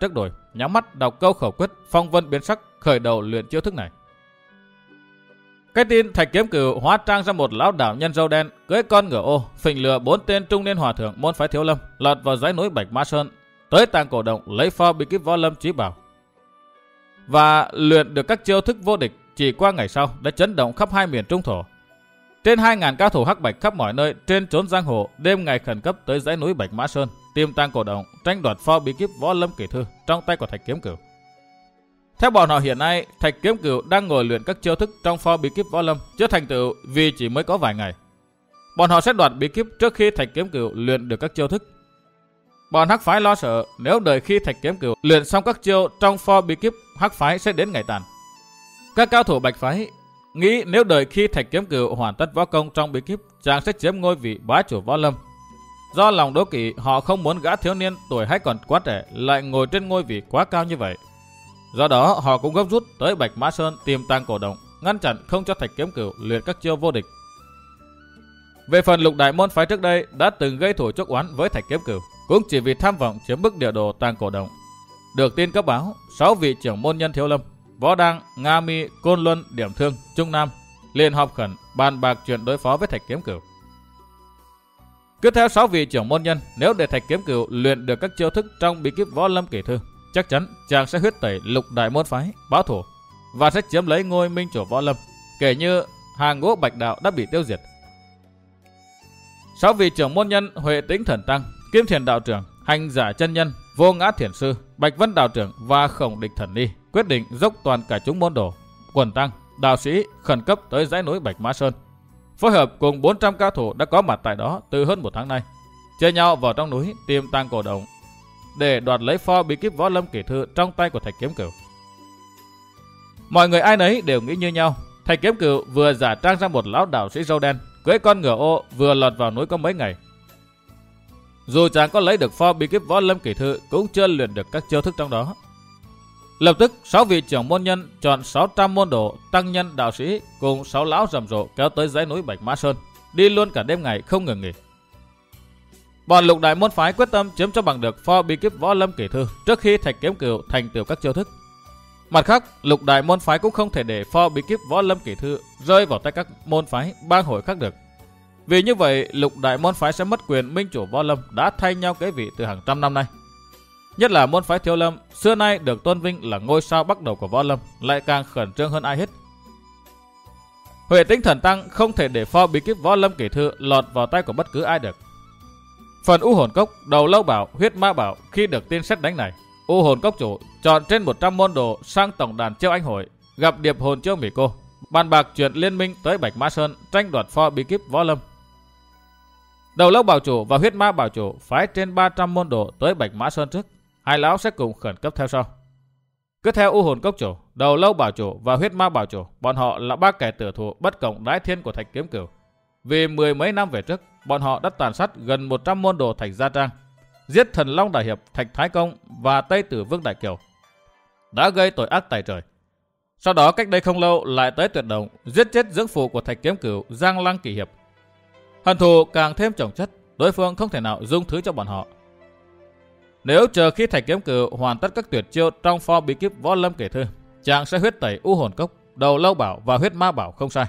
nhắm mắt đọc câu khẩu quyết, phong vân biến sắc, khởi đầu luyện chiêu thức này. Cái tin Thạch Kiếm Cửu hóa trang ra một lão đạo nhân râu đen, cưỡi con ngựa ô, phình lừa bốn tên trung niên hòa thượng môn phái Thiếu Lâm, lọt vào dãy núi Bạch Mã Sơn, tới Tàng Cổ Động lấy pho bí kíp Võ Lâm Chí Bảo và luyện được các chiêu thức vô địch. Chỉ qua ngày sau đã chấn động khắp hai miền Trung Thổ. Trên hai ngàn cao thủ hắc bạch khắp mọi nơi trên trốn giang hồ đêm ngày khẩn cấp tới dãy núi Bạch Mã Sơn tìm Tàng Cổ Động tranh đoạt pho bí kíp Võ Lâm Kỷ Thư trong tay của Thạch Kiếm Cửu. Theo bọn họ hiện nay, Thạch Kiếm Cửu đang ngồi luyện các chiêu thức trong pho bí kíp Võ Lâm chưa thành tựu vì chỉ mới có vài ngày. Bọn họ sẽ đoạt bí kíp trước khi Thạch Kiếm Cửu luyện được các chiêu thức. Bọn hắc phái lo sợ nếu đợi khi Thạch Kiếm Cửu luyện xong các chiêu trong pho bí kíp, hắc phái sẽ đến ngày tàn. Các cao thủ bạch phái nghĩ nếu đợi khi Thạch Kiếm Cửu hoàn tất võ công trong bí kíp, chàng sẽ chiếm ngôi vị bá chủ Võ Lâm. Do lòng đố kỵ, họ không muốn gã thiếu niên tuổi hay còn quá trẻ lại ngồi trên ngôi vị quá cao như vậy. Do đó họ cũng gấp rút tới Bạch Mã Sơn tìm Tàng Cổ Động, ngăn chặn không cho Thạch Kiếm Cửu luyện các chiêu vô địch. Về phần lục đại môn phái trước đây đã từng gây thủ chuốc oán với Thạch Kiếm Cửu, cũng chỉ vì tham vọng chiếm bức địa đồ Tàng Cổ Động. Được tin cấp báo, sáu vị trưởng môn nhân Thiếu Lâm, Võ Đăng, Nga Mi, Côn Luân, Điểm Thương, Trung Nam liền họp khẩn bàn bạc chuyện đối phó với Thạch Kiếm Cửu. Cứ theo sáu vị trưởng môn nhân, nếu để Thạch Kiếm Cửu luyện được các chiêu thức trong bí kíp Võ Lâm Kỷ Thư, chắc chắn chàng sẽ huyết tẩy lục đại môn phái, báo thù và sẽ chiếm lấy ngôi minh chủ Võ Lâm, kể như hàng ngũ Bạch Đạo đã bị tiêu diệt. Sáu vị trưởng môn nhân Huệ Tĩnh Thần Tăng, Kim Thiền Đạo Trưởng, Hành Giả Chân Nhân, Vô Ngã Thiền Sư, Bạch Vân Đạo Trưởng và Khổng Địch Thần Ni quyết định dốc toàn cả chúng môn đồ, quần tăng, đạo sĩ khẩn cấp tới dãy núi Bạch Mã Sơn, phối hợp cùng bốn trăm cao thủ đã có mặt tại đó từ hơn một tháng nay, chia nhau vào trong núi tìm Tàng Cổ Động để đoạt lấy pho bí kíp Võ Lâm Kỷ Thư trong tay của Thạch Kiếm Cửu. Mọi người ai nấy đều nghĩ như nhau. Thạch Kiếm Cửu vừa giả trang ra một lão đạo sĩ râu đen, cưỡi con ngựa ô, vừa lọt vào núi có mấy ngày. Dù chàng có lấy được pho bí kíp Võ Lâm Kỷ Thư, cũng chưa luyện được các chiêu thức trong đó. Lập tức sáu vị trưởng môn nhân chọn sáu trăm môn đồ, tăng nhân, đạo sĩ cùng sáu lão rầm rộ kéo tới dãy núi Bạch Mã Sơn, đi luôn cả đêm ngày không ngừng nghỉ. Bọn lục đại môn phái quyết tâm chiếm cho bằng được pho bí kíp Võ Lâm Kỷ Thư trước khi Thạch Kiếm Cửu thành tựu các chiêu thức. Mặt khác, lục đại môn phái cũng không thể để pho bí kíp Võ Lâm Kỷ Thư rơi vào tay các môn phái bang hội khác được. Vì như vậy, lục đại môn phái sẽ mất quyền minh chủ Võ Lâm đã thay nhau kế vị từ hàng trăm năm nay. Nhất là môn phái Thiếu Lâm, xưa nay được tôn vinh là ngôi sao bắt đầu của Võ Lâm, lại càng khẩn trương hơn ai hết. Huệ Tĩnh Thần Tăng không thể để pho bí kíp Võ Lâm Kỷ Thư lọt vào tay của bất cứ ai được. Phần U Hồn Cốc, Đầu Lâu Bảo, Huyết Ma Bảo khi được tin sét đánh này, U Hồn Cốc chủ chọn trên một trăm môn đồ sang tổng đàn Chiêu Anh Hội, gặp Điệp Hồn Chiêu Mỹ Cô, bàn bạc chuyện liên minh tới Bạch Mã Sơn tranh đoạt pho bí kíp Võ Lâm. Đầu Lâu Bảo chủ và Huyết Ma Bảo chủ phái trên ba trăm môn đồ tới Bạch Mã Sơn trước, hai lão sẽ cùng khẩn cấp theo sau. Cứ theo U Hồn Cốc chủ, Đầu Lâu Bảo chủ và Huyết Ma Bảo chủ, bọn họ là ba kẻ tử thủ bất cộng đái thiên của Thạch Kiếm Cửu. Vì mười mấy năm về trước, bọn họ đã tàn sát gần một trăm môn đồ Thạch Gia Trang, giết Thần Long Đại Hiệp Thạch Thái Công và Tây Tử Vương Đại Kiều, đã gây tội ác tày trời. Sau đó cách đây không lâu lại tới Tuyệt Đồng, giết chết dưỡng phụ của Thạch Kiếm Cửu Giang Lăng Kỷ Hiệp. Hận thù càng thêm chồng chất, đối phương không thể nào dung thứ cho bọn họ. Nếu chờ khi Thạch Kiếm Cửu hoàn tất các tuyệt chiêu trong pho bí kíp Võ Lâm Kỷ Thư, chàng sẽ huyết tẩy U Hồn Cốc, Đầu Lâu Bảo và Huyết Ma Bảo không sai.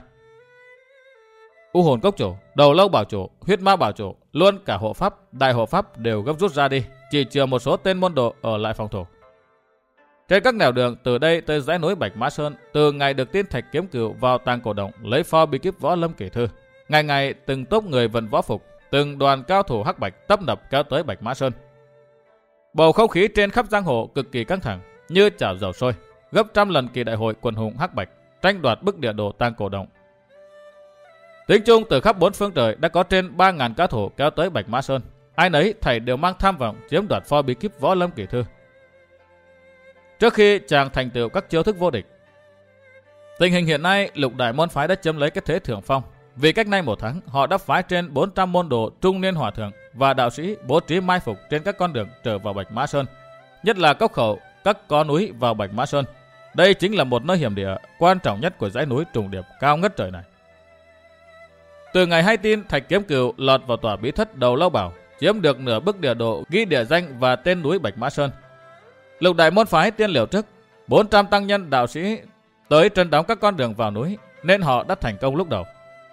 U Hồn Cốc chủ, Đầu Lâu Bảo chủ, Huyết Ma Bảo chủ, luôn cả hộ pháp, đại hộ pháp đều gấp rút ra đi, chỉ chừa một số tên môn đồ ở lại phòng thủ. Trên các nẻo đường từ đây tới dãy núi Bạch Mã Sơn, từ ngày được tin Thạch Kiếm Cửu vào Tàng Cổ Động lấy pho bí kíp Võ Lâm Kỷ Thư, ngày ngày từng tốp người vận võ phục, từng đoàn cao thủ hắc bạch tấp nập kéo tới Bạch Mã Sơn. Bầu không khí trên khắp giang hồ cực kỳ căng thẳng, như chảo dầu sôi, gấp trăm lần kỳ đại hội quần hùng hắc bạch tranh đoạt bức địa đồ Tàng Cổ Động. Tính chung từ khắp bốn phương trời đã có trên ba ngàn cao thủ kéo tới Bạch Mã Sơn, ai nấy thảy đều mang tham vọng chiếm đoạt pho bí kíp Võ Lâm Kỷ Thư trước khi chàng thành tựu các chiêu thức vô địch. Tình hình hiện nay, lục đại môn phái đã chiếm lấy cái thế thượng phong. Vì cách nay một tháng, họ đã phái trên bốn trăm môn đồ trung niên hòa thượng và đạo sĩ bố trí mai phục trên các con đường trở vào Bạch Mã Sơn, nhất là cốc khẩu các có núi vào Bạch Mã Sơn. Đây chính là một nơi hiểm địa quan trọng nhất của dãy núi trùng điệp cao ngất trời này. Từ ngày hay tin Thạch Kiếm Cửu lọt vào tòa bí thất Đầu Lâu Bảo, chiếm được nửa bức địa đồ ghi địa danh và tên núi Bạch Mã Sơn, Lục đại môn phái tiên liễu trước, bốn trăm tăng nhân đạo sĩ tới trấn đóng các con đường vào núi, nên họ đã thành công lúc đầu.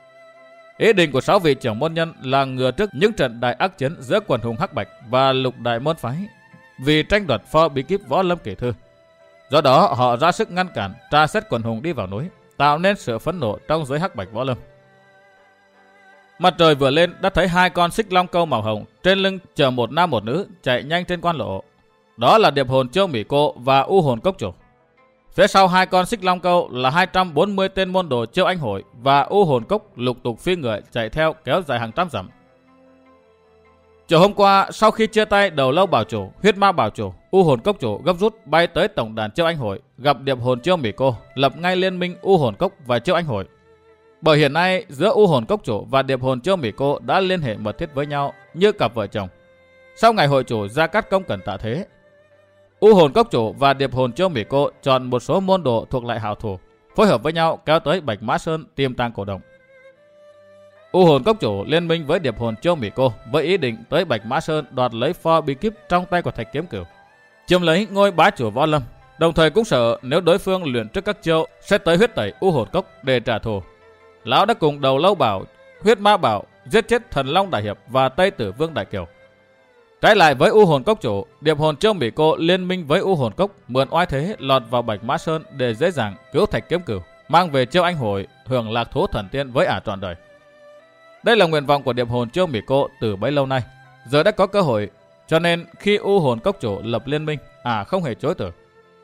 Ý định của sáu vị trưởng môn nhân là ngừa trước những trận đại ác chiến giữa quần hùng Hắc Bạch và lục đại môn phái vì tranh đoạt pho bí kíp võ lâm kỳ thư. Do đó họ ra sức ngăn cản, tra xét quần hùng đi vào núi, tạo nên sự phẫn nộ trong giới Hắc Bạch võ lâm. Mặt trời vừa lên đã thấy hai con xích long câu màu hồng trên lưng chở một nam một nữ chạy nhanh trên quan lộ. Đó là điệp hồn Chiêu Mỹ Cô và U Hồn Cốc Chủ. Phía sau hai con xích long câu là hai trăm bốn mươi tên môn đồ Chiêu Anh Hội và U Hồn Cốc lục tục phi ngựa chạy theo kéo dài hàng trăm dặm. Chiều hôm qua, sau khi chia tay Đầu Lâu Bảo Chủ, Huyết Ma Bảo Chủ, U Hồn Cốc Chủ gấp rút bay tới tổng đàn Chiêu Anh Hội, gặp điệp hồn Chiêu Mỹ Cô, lập ngay liên minh U Hồn Cốc và Chiêu Anh Hội. Bởi hiện nay giữa U Hồn Cốc Chủ và điệp hồn Chiêu Mỹ Cô đã liên hệ mật thiết với nhau như cặp vợ chồng. Sau ngày hội chủ Gia Cát công cẩn tạ thế, U Hồn Cốc Chủ và điệp hồn Chiêu Mỹ Cô chọn một số môn đồ thuộc lại hảo thủ, phối hợp với nhau kéo tới Bạch Mã Sơn tìm tang cổ động. U Hồn Cốc Chủ liên minh với điệp hồn Chiêu Mỹ Cô với ý định tới Bạch Mã Sơn đoạt lấy pho bí kíp trong tay của Thạch Kiếm Cửu, chiếm lấy ngôi bá chủ võ lâm. Đồng thời cũng sợ nếu đối phương luyện trước các chiêu sẽ tới huyết tẩy U Hồn Cốc để trả thù. Lão đã cùng Đầu Lâu Bảo, Huyết Ma Bảo giết chết Thần Long Đại Hiệp và Tây Tử Vương Đại Kiều. Trái lại với U Hồn Cốc Chủ, điệp hồn Chiêu Mỹ Cô liên minh với U Hồn Cốc mượn oai thế lọt vào Bạch Mã Sơn để dễ dàng cứu Thạch Kiếm Cửu, mang về Chiêu Anh Hội hưởng lạc thú thần tiên với ả trọn đời. Đây là nguyện vọng của điệp hồn Chiêu Mỹ Cô từ bấy lâu nay, giờ đã có cơ hội, cho nên khi U Hồn Cốc Chủ lập liên minh, ả không hề chối từ.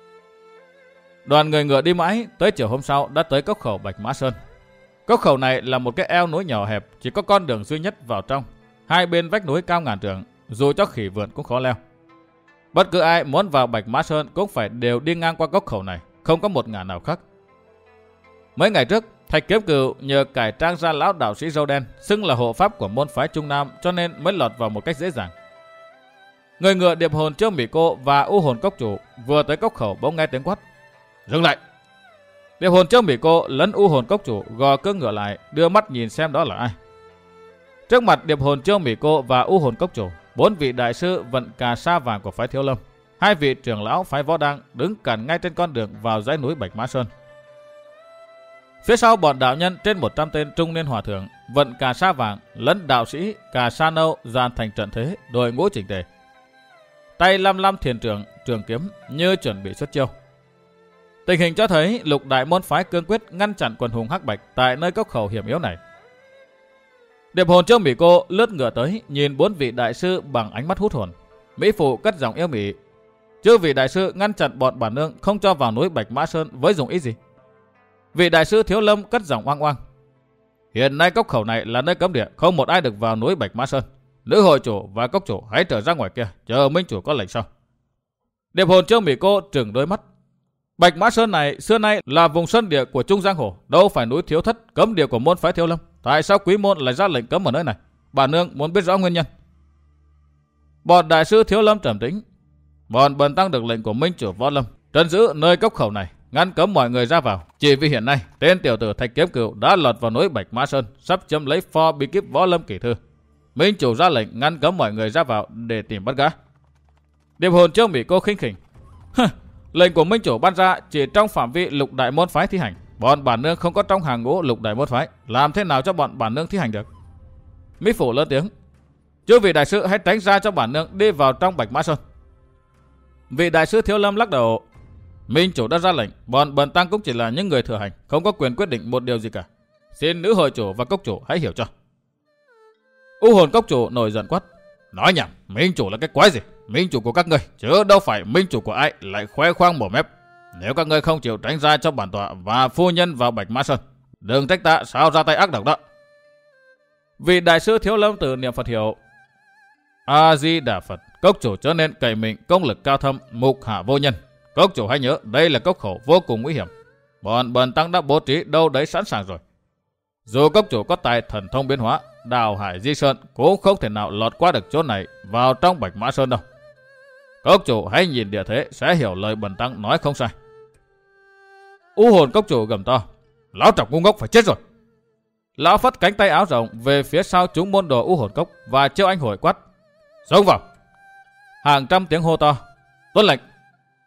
Đoàn người ngựa đi mãi, tới chiều hôm sau đã tới cốc khẩu Bạch Mã Sơn. Cốc khẩu này là một cái eo núi nhỏ hẹp, chỉ có con đường duy nhất vào trong. Hai bên vách núi cao ngàn trượng, dù cho khỉ vượn cũng khó leo. Bất cứ ai muốn vào Bạch Mã Sơn cũng phải đều đi ngang qua cốc khẩu này, không có một ngả nào khác. Mấy ngày trước, Thạch Kiếm Cửu nhờ cải trang ra lão đạo sĩ râu đen, xưng là hộ pháp của môn phái Trung Nam, cho nên mới lọt vào một cách dễ dàng. Người ngựa điệp hồn Chiêu Mỹ Cô và U Hồn Cốc Chủ vừa tới cốc khẩu bỗng nghe tiếng quát: "Dừng lại!" Điệp hồn Chiêu Mỹ Cô lẫn U Hồn Cốc Chủ gò cưỡi ngựa lại, đưa mắt nhìn xem đó là ai. Trước mặt điệp hồn Chiêu Mỹ Cô và U Hồn Cốc Chủ, bốn vị đại sư vận cà sa vàng của phái Thiếu Lâm, hai vị trưởng lão phái Võ Đang đứng cản ngay trên con đường vào dãy núi Bạch Mã Sơn. Phía sau bọn đạo nhân trên một trăm tên trung niên hòa thượng vận cà sa vàng lẫn đạo sĩ cà sa nâu dàn thành trận thế, đội ngũ chỉnh tề, tay lăm lăm thiền trưởng trường kiếm như chuẩn bị xuất chiêu. Tình hình cho thấy lục đại môn phái cương quyết ngăn chặn quần hùng Hắc Bạch tại nơi cốc khẩu hiểm yếu này. Điệp hồn Chiêu Mỹ Cô lướt ngựa tới, nhìn bốn vị đại sư bằng ánh mắt hút hồn. Mỹ phụ cất giọng yêu mị: "Chư vị đại sư ngăn chặn bọn bản nương không cho vào núi Bạch Mã Sơn với dùng ý gì?" Vị đại sư Thiếu Lâm cất giọng oang oang: "Hiện nay cốc khẩu này là nơi cấm địa, không một ai được vào núi Bạch Mã Sơn. Nữ hội chủ và cốc chủ hãy trở ra ngoài kia, chờ minh chủ có lệnh sau." Điệp hồn Chiêu Mỹ Cô trừng đôi mắt: "Bạch Mã Sơn này xưa nay là vùng sơn địa của Trung Giang Hồ, đâu phải núi Thiếu Thất cấm địa của môn phái Thiếu Lâm. Tại sao quý môn lại ra lệnh cấm ở nơi này? Bản nương muốn biết rõ nguyên nhân." Bọn đại sư Thiếu Lâm trầm tĩnh: "Bọn bần tăng được lệnh của minh chủ võ lâm trấn giữ nơi cốc khẩu này, ngăn cấm mọi người ra vào. Chỉ vì hiện nay tên tiểu tử Thạch Kiếm Cửu đã lọt vào núi Bạch Mã Sơn, sắp chiếm lấy pho bí kíp võ lâm kỳ thư. Minh chủ ra lệnh ngăn cấm mọi người ra vào để tìm bắt gã." Điệp hồn Chiêu Mỹ Cô khinh khỉnh: "Lệnh của minh chủ ban ra chỉ trong phạm vi lục đại môn phái thi hành. Bọn bản nương không có trong hàng ngũ lục đại môn phái, làm thế nào cho bọn bản nương thi hành được?" Mỹ phụ lớn tiếng: "Chư vị đại sư hãy tránh ra cho bản nương đi vào trong Bạch Mã Sơn." Vị đại sư Thiếu Lâm lắc đầu: "Minh chủ đã ra lệnh, bọn bần tăng cũng chỉ là những người thừa hành, không có quyền quyết định một điều gì cả. Xin nữ hội chủ và cốc chủ hãy hiểu cho." U Hồn Cốc Chủ nổi giận quát: "Nói nhảm, minh chủ là cái quái gì? Minh chủ của các ngươi chứ đâu phải minh chủ của ai lại khoe khoang mồm mép. Nếu các ngươi không chịu tránh ra cho bản tọa và phu nhân vào Bạch Mã Sơn, đừng trách ta sao ra tay ác độc đó." Vị đại sư Thiếu Lâm từ niệm Phật hiệu: "A Di Đà Phật, cốc chủ chớ nên cậy mình công lực cao thâm, mục hạ vô nhân. Cốc chủ hãy nhớ đây là cốc khẩu vô cùng nguy hiểm. Bọn bần tăng đã bố trí đâu đấy sẵn sàng rồi. Dù cốc chủ có tài thần thông biến hóa, đào hải di sơn cũng không thể nào lọt qua được chỗ này vào trong Bạch Mã Sơn đâu. Cốc chủ hãy nhìn địa thế sẽ hiểu lời bần tăng nói không sai." U Hồn Cốc Chủ gầm to: "Lão trọc ngu ngốc phải chết rồi." Lão phất cánh tay áo rộng về phía sau chúng môn đồ U Hồn Cốc và Chiêu Anh Hội quát: "Xông vào!" Hàng trăm tiếng hô to: "Tuân lệnh!"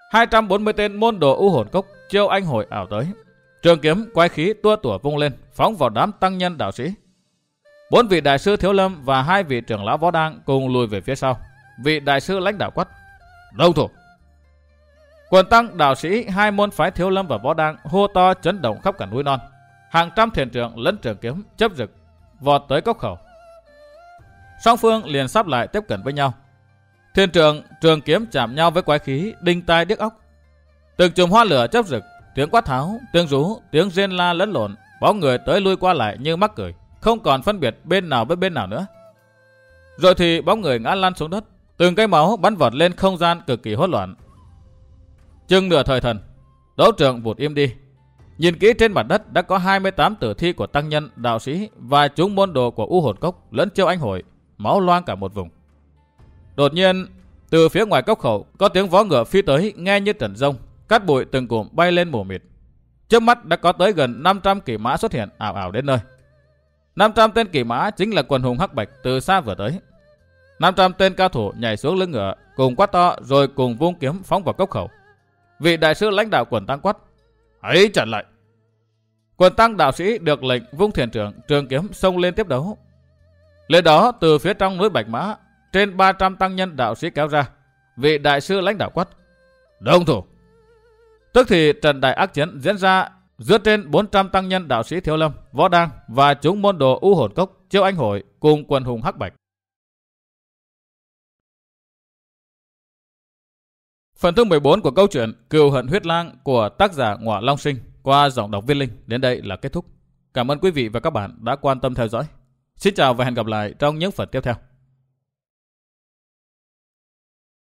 hai trăm bốn mươi tên môn đồ u hồn cốc chiêu anh hồi ảo tới. Trường kiếm quái khí tua tủa vung lên, phóng vào đám tăng nhân đạo sĩ. Bốn vị đại sư Thiếu Lâm và hai vị trưởng lão Võ Đang cùng lùi về phía sau. Vị đại sư lãnh đạo quát: "Động thủ!" Quần tăng đạo sĩ hai môn phái Thiếu Lâm và Võ Đang hô to chấn động khắp cả núi non. Hàng trăm thiền trưởng lẫn trường kiếm chấp rực vọt tới cốc khẩu. Song phương liền sắp lại tiếp cận với nhau. Thiền trưởng trường kiếm chạm nhau với quái khí, đinh tai điếc óc. Từng chùm hoa lửa chấp rực, tiếng quát tháo, tiếng rú, tiếng rên la lẫn lộn, bóng người tới lui qua lại như mắc cười, không còn phân biệt bên nào với bên nào nữa. Rồi thì bóng người ngã lăn xuống đất, từng cái máu bắn vọt lên không gian cực kỳ hỗn loạn. Chừng nửa thời thần, đấu trường vụt im đi. Nhìn kỹ trên mặt đất đã có hai mươi tám tử thi của tăng nhân, đạo sĩ và chúng môn đồ của u hồn cốc lẫn chiêu anh hội, máu loang cả một vùng. Đột nhiên, từ phía ngoài cốc khẩu có tiếng vó ngựa phi tới nghe như trận rông, cát bụi từng cụm bay lên mù mịt. Trước mắt đã có tới gần năm trăm kỵ mã xuất hiện ảo ảo đến nơi. năm trăm tên kỵ mã chính là quần hùng hắc bạch từ xa vừa tới. năm trăm tên cao thủ nhảy xuống lưng ngựa, cùng quát to rồi cùng vung kiếm phóng vào cốc khẩu. Vị đại sư lãnh đạo quần tăng quát: "Hãy chặn lại!" Quần tăng đạo sĩ được lệnh vung thiền trưởng trường kiếm xông lên tiếp đấu. Lên đó từ phía trong núi Bạch Mã, trên ba trăm tăng nhân đạo sĩ kéo ra. Vị đại sư lãnh đạo quát: "Động thủ!" Tức thì trận đại ác chiến diễn ra giữa trên bốn trăm tăng nhân đạo sĩ Thiếu Lâm, Võ Đang và chúng môn đồ u hồn cốc, chiêu anh hội cùng quần hùng hắc bạch. Phần thứ mười bốn của câu chuyện Cừu hận huyết lang của tác giả Ngọa Long Sinh qua giọng đọc Viên Linh đến đây là kết thúc. Cảm ơn quý vị và các bạn đã quan tâm theo dõi. Xin chào và hẹn gặp lại trong những phần tiếp theo.